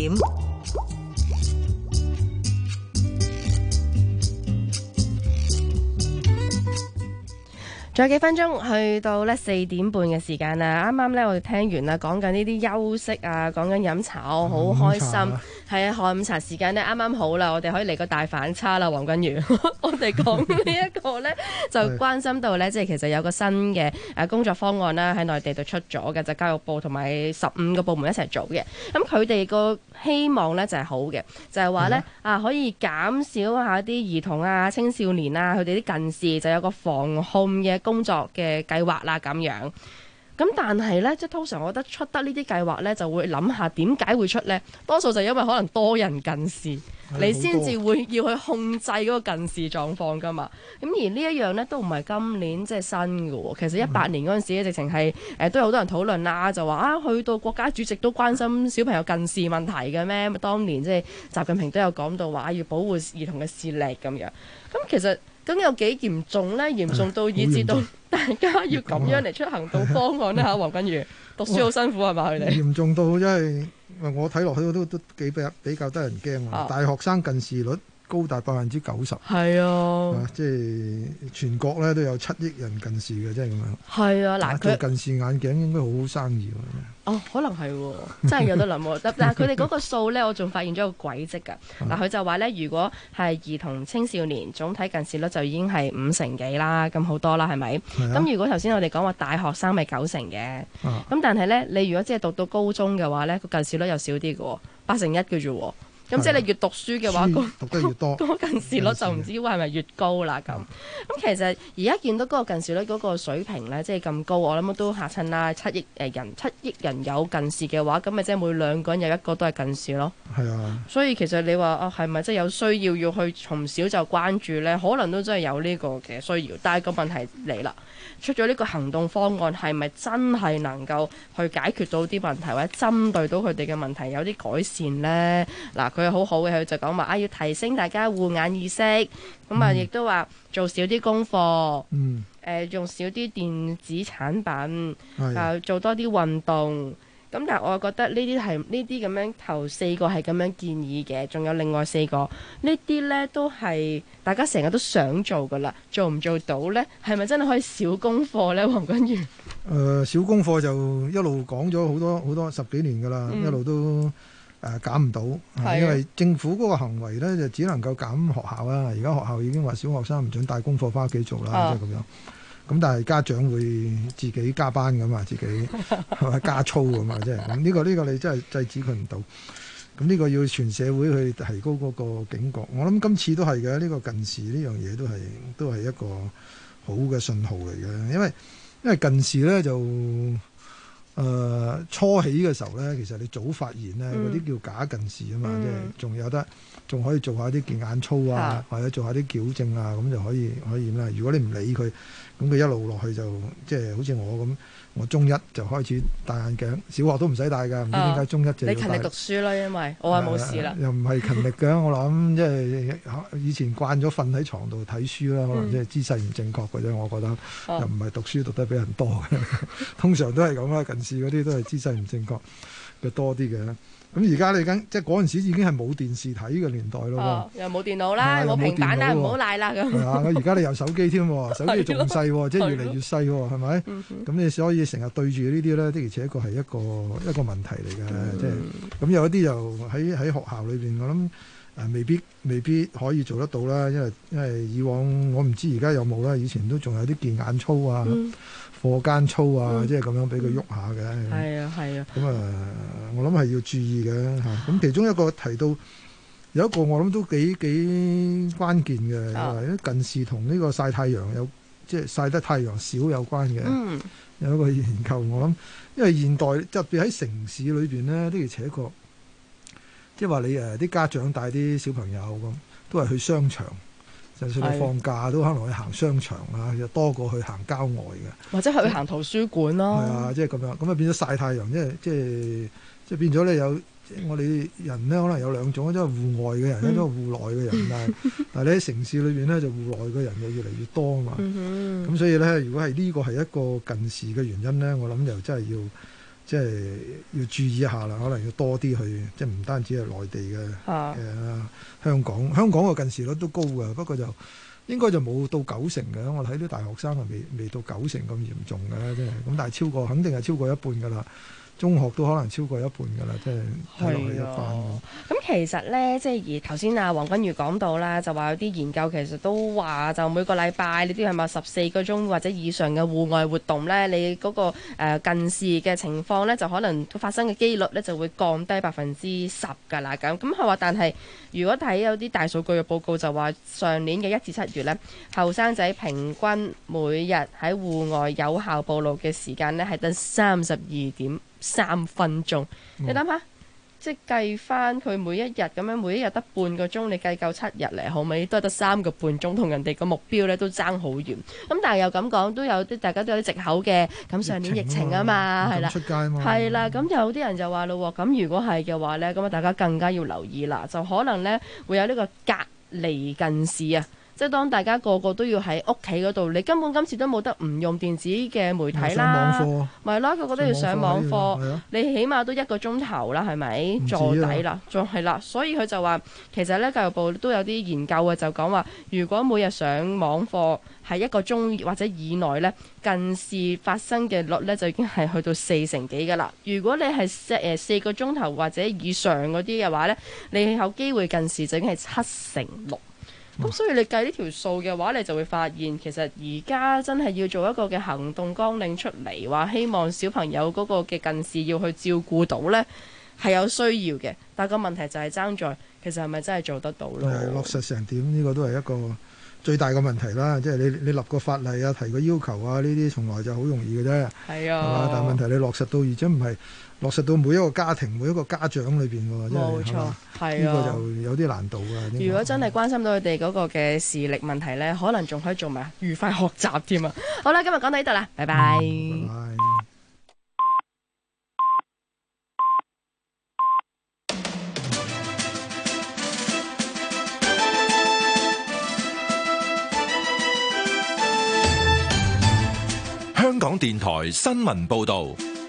仲有幾分鐘去到呢4點半嘅時間啦，啱啱呢，我哋聽完啦，講緊呢啲休息啊，講緊飲茶，我好開心。係啊，下午茶時間呢，啱啱好啦，我哋可以嚟個大反差啦，黃君如。我哋講呢一個呢，就關心到呢，即係其實有個新嘅工作方案啦，喺內地度出咗嘅，就教育部同埋15個部門一齊做嘅。咁佢哋個希望呢，就係好嘅，就係話呢，可以減少下啲兒童啊、青少年啊，佢哋啲近視，就有個防控嘅工作嘅計劃啦，咁樣。咁但係呢，即係通常我覺得出得呢啲計劃呢，就會諗下點解會出呢？多數就因為可能多人近視，你先至會要去控制嗰個近視狀況噶嘛。咁而呢一樣呢，都唔係今年即係新嘅喎。其實18年嗰陣時咧，直情係都有好多人討論啦，就話去到國家主席都關心小朋友近視問題嘅咩？當年即係習近平都有講到話要保護兒童嘅視力咁樣。咁其實咁有幾嚴重呢？嚴重到以至到大家要咁樣嚟出行動方案呢？嚇，黃君如讀書好辛苦係嘛？佢哋嚴重到因為我睇落去都比較得人驚啊！大學生近視率高達90%，係啊，即係全國咧都有7億人近視嘅，即係咁樣。係啊，嗱，佢近視眼鏡應該好好生意喎。 哦，可能係喎，真係有得諗喎。但係佢哋嗰個數咧，我仲發現咗個軌跡㗎。嗱，佢就話咧，如果係兒童青少年總體近視率就已經係50幾啦，咁好多啦，係咪？咁如果頭先我哋講話大學生咪90嘅，咁但係咧，你如果只係讀到高中嘅話咧，個近視率又少啲嘅喎，81嘅啫喎。咁即係你越讀書嘅話， 讀得越多， 嗰個近視率就唔知係咪越高啦咁。咁其實而家見到嗰個近視率嗰個水平咧，即係咁高，我諗都嚇親啦。7億人有近視嘅話，咁咪即係每2個人有1個都係近視咯。係啊。所以其實你話係咪即係有需要去從小就關注咧？可能都真係有呢個嘅需要。但係個問題嚟啦，出咗呢個行動方案係咪真係能夠去解決到啲問題，或者針對到佢哋嘅問題有啲改善咧？嗱，佢係好好嘅，佢就講話要提升大家護眼意識，咁亦都話做少啲功課，用少啲電子產品，做多啲運動。咁但係我覺得呢啲咁樣頭4個係咁樣建議嘅，仲有另外4個呢啲呢都係大家成日都想做噶啦，做唔做到呢？係咪真係可以少功課呢？黃君如？ 少功課就一路講咗好多10幾年噶啦，一路都減唔到，因為政府嗰個行為呢，就只能夠減學校啦。而家學校已經話小學生唔准帶功課翻屋企做啦，即係咁樣。咁但係家長會自己加班㗎嘛，自己加操㗎嘛，即係咁呢個你真係制止佢唔到。咁呢個要全社會去提高嗰個警覺。我諗今次都係嘅，呢個近視呢樣嘢都係一個好嘅信號嚟嘅，因為近視咧就初起嘅時候咧，其實你早發現咧，嗰啲叫假近視啊嘛，即係仲可以做下啲健眼操啊，或者做下啲矯正啊，咁就可以啦。如果你唔理佢，咁佢一路落去就即係好似我咁，我中1就開始戴眼鏡，小學都唔使戴㗎，唔知點解中1就要戴。 你勤力讀書啦，因為我話冇事啦。 又唔係勤力嘅，我諗即係以前慣咗瞓喺床度睇書啦，可能即係姿勢唔正確嘅啫。我覺得又唔係讀書讀得比人多嘅，通常都係咁啦。近視嗰啲都係姿勢唔正確嘅多啲嘅。咁而家你即係嗰陣時已經係冇電視睇嘅年代咯， 又冇電腦啦，冇平板啦，唔好賴啦咁。 係啊，而家你有手機添，手機仲細，即係越嚟越細，係咪？咁你所以成日對住呢啲咧，的而且確係一個問題嚟嘅，即係咁有一啲又喺學校裏邊，我諗未必可以做得到啦，因為以往我唔知而家有冇啦，以前都仲有啲健眼操啊。課間操啊，即係咁樣俾佢喐下嘅。係啊。咁我諗係要注意嘅嚇。咁其中一個提到有一個我諗都幾關鍵嘅，近視同呢個曬太陽即係曬得太陽少有關嘅。有一個研究我諗，因為現代特別喺城市裏邊呢，的而且確即係話你啲家長帶啲小朋友咁，都係去商場。就算你放假都可能去行商場啊，就多過去行郊外嘅， 或者去行圖書館咯。 係啊，即係咁樣，咁啊變咗曬太陽，即係變咗咧有我哋人咧可能有兩種，一個戶外嘅人，一個戶內嘅人。但係你喺城市裏邊咧，就戶內嘅人就越嚟越多啊嘛。咁所以咧，如果係呢個係一個近視嘅原因咧，我諗就真係要注意一下啦，可能要多啲去，即係唔單止係內地嘅香港嘅近視率都高㗎，不過就應該就冇到90嘅。我睇啲大學生係未到90咁嚴重嘅，即係咁，但係肯定係超過一半㗎啦。中學都可能超過一半㗎啦，即係睇落去一班。 咁其實咧，即係而頭先啊黃君如講到啦，就話有啲研究其實都話，就每個禮拜你都係咪14個鐘或者以上嘅戶外活動咧，你嗰個近視嘅情況咧，就可能發生嘅機率咧就會降低10%㗎啦。咁佢話，但係如果睇有啲大數據嘅報告就話，上年嘅1至7月咧，後生仔平均每日喺戶外有效暴露嘅時間咧係得32.3分鐘，你諗下，即係計翻佢每一日咁樣，每一日得半個鐘，你計夠7日嚟，好未？都係得3個半鐘，同人哋個目標咧都爭好遠。咁但係又咁講，都有啲大家都有啲藉口嘅。咁上年疫情啊嘛，係啦， 出街嘛， 係啦。咁有啲人就話咯，咁如果係嘅話咧，咁啊大家更加要留意啦，就可能咧會有呢個隔離近視啊。即係當大家個個都要喺屋企嗰度，你根本今次都冇得唔用電子嘅媒體啦，咪咯，個個都要上網課，你起碼都1個鐘頭啦，係咪坐底啦？仲係啦，所以佢就話其實咧教育部都有啲研究嘅，就講話如果每日上網課係1個鐘或者以內咧，近視發生嘅率咧就已經係去到40%幾㗎啦。如果你係4個鐘頭或者以上嗰啲嘅話咧，你有機會近視就已經係76%。咁所以你計呢條數嘅話，你就會發現其實而家真係要做一個嘅行動綱領出嚟，話希望小朋友嗰個嘅近視要去照顧到呢，係有需要嘅。但個問題就係爭在其實係咪真係做得到咯？ 落實成點呢個都係一個最大嘅問題啦。即係你立個法例啊，提個要求啊，呢啲從來就好容易嘅啫。 係啊， 但係問題你落實到，而且唔係落實到每一個家庭、每一個家長裏邊喎。 冇錯，係啊， 呢個就有啲難度啊。 如果真係關心到佢哋嗰個嘅視力問題呢，可能仲可以做埋愉快學習添啊！好啦，今日講到呢度啦，拜拜。 拜拜。 香港電台新聞報導。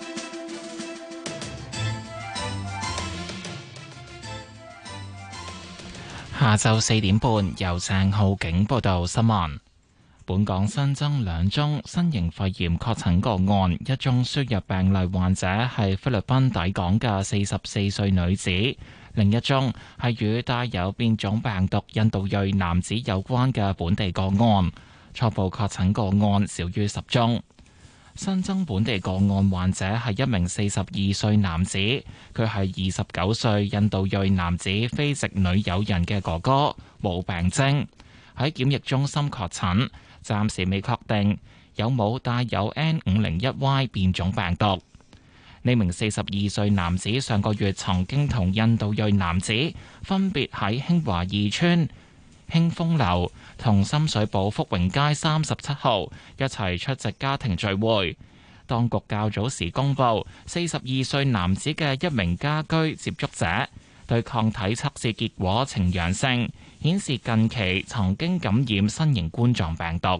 下晝4點半，由鄭浩景報道新聞。本港新增2宗新型肺炎確診個案，一宗輸入病例患者係菲律賓抵港嘅44歲女子，另一宗係與帶有變種病毒印度裔男子有關嘅本地個案。初步確診個案少於10宗。新增本地個案患者係一名42歲男子，佢係29歲印度裔男子非籍女友人嘅哥哥，冇病徵，喺檢疫中心確診，暫時未確定有冇帶有 N501Y 變種病毒。呢名42歲男子上個月曾經同印度裔男子分別喺興華2村興豐樓同深水埗福榮街37號一齊出席家庭聚會。當局較早時公布42歲男子嘅一名家居接觸者對抗體測試結果呈陽性，顯示近期曾經感染新型冠狀病毒。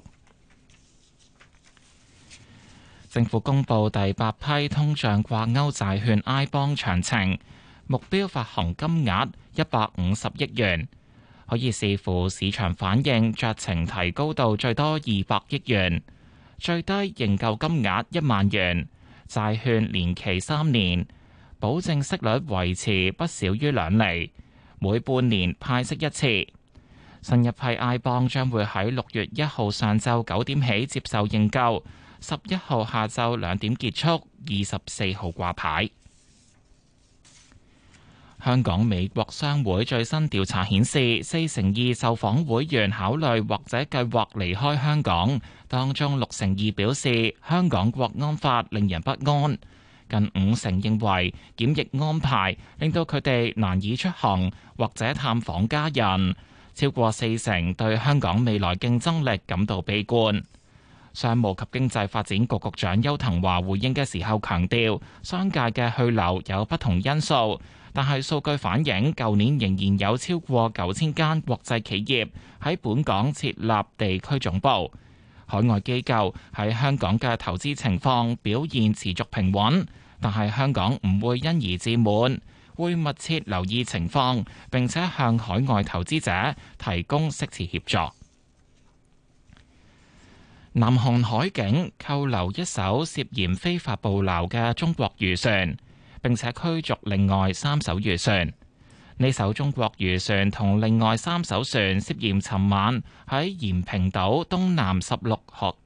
政府公布第8批通脹掛鈎債券 iBond 詳情，目標發行金額150億元。可以視乎市場反應，酌情提高到最多200億元，最低認購金額1萬元。債券年期3年，保證息率維持不少於2厘，每半年派息1次。新一批 iBond 將會喺6月1號上晝9點起接受認購，11號下晝2點結束，24號掛牌。香港美國商會最新調查顯示，42%受訪會員考慮或者計劃離開香港，當中62%表示香港國安法令人不安。 近50%認為檢疫安排令到佢哋難以出行或者探訪家人，超過40%對香港未來競爭力感到悲觀。商務及經濟發展局局長邱騰華回應嘅時候強調，商界嘅去留有不同因素，但係數據反映舊年仍然有超過9000間國際企業喺本港設立地區總部。海外機構喺香港嘅投資情況表現持續平穩，但係香港唔會因而自滿，會密切留意情況，並且向海外投資者提供適切協助。南韓海警扣留一艘涉嫌非法捕撈嘅中國漁船，並且驅逐另外3艘漁船。呢艘中國漁船同另外3艘船涉嫌尋晚喺延平島東南16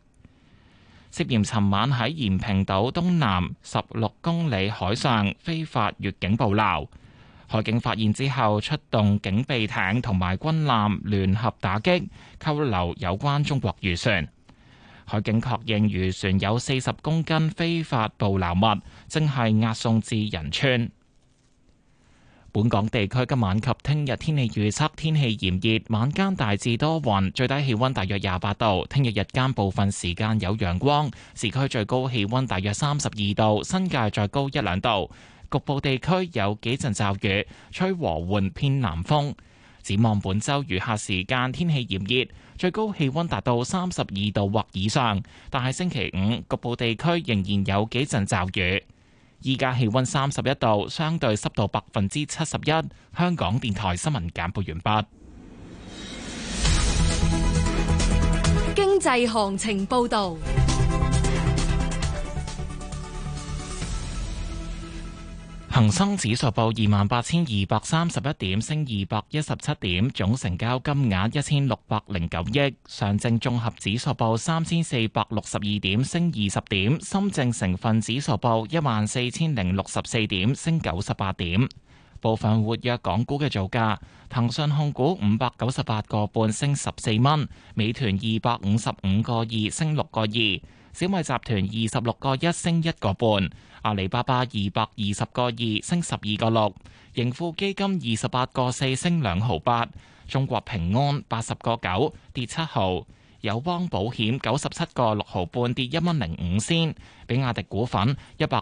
公里海上非法越境捕撈。海警發現之後，出動警備艇同埋軍艦聯合打擊，扣留有關中國漁船。海警確認漁船有40公斤非法捕撈物，正係押送至仁川。本港地區今晚及聽日天氣預測：天氣炎熱，晚間大致多雲，最低氣溫大約28度。聽日日間部分時間有陽光，市區最高氣溫大約32度，新界再高1-2度。局部地區有幾陣驟雨，吹和緩偏南風。展望本週餘下時間天氣炎熱，最高氣溫達到32度或以上，但係星期5局部地區仍然有幾陣驟雨。依家氣溫31度，相對濕度71%。香港電台新聞簡報完畢。 經濟行情報導。 恒生指數報28,231點，升217點，總成交金額1609億。上證綜合指數報3462點，升20點。深證成分指數報14,064點，升98點。部分活躍港股嘅造價：騰訊控股598個半，升14蚊；美團255個2，升6個2；小米集團26個1，升1個半。阿里巴巴220個2，升12個6，盈富基金28個4，升2毫8，中國平安80個9，跌7毫，友邦保險97個6毫半，跌1蚊05仙，比亞迪股份100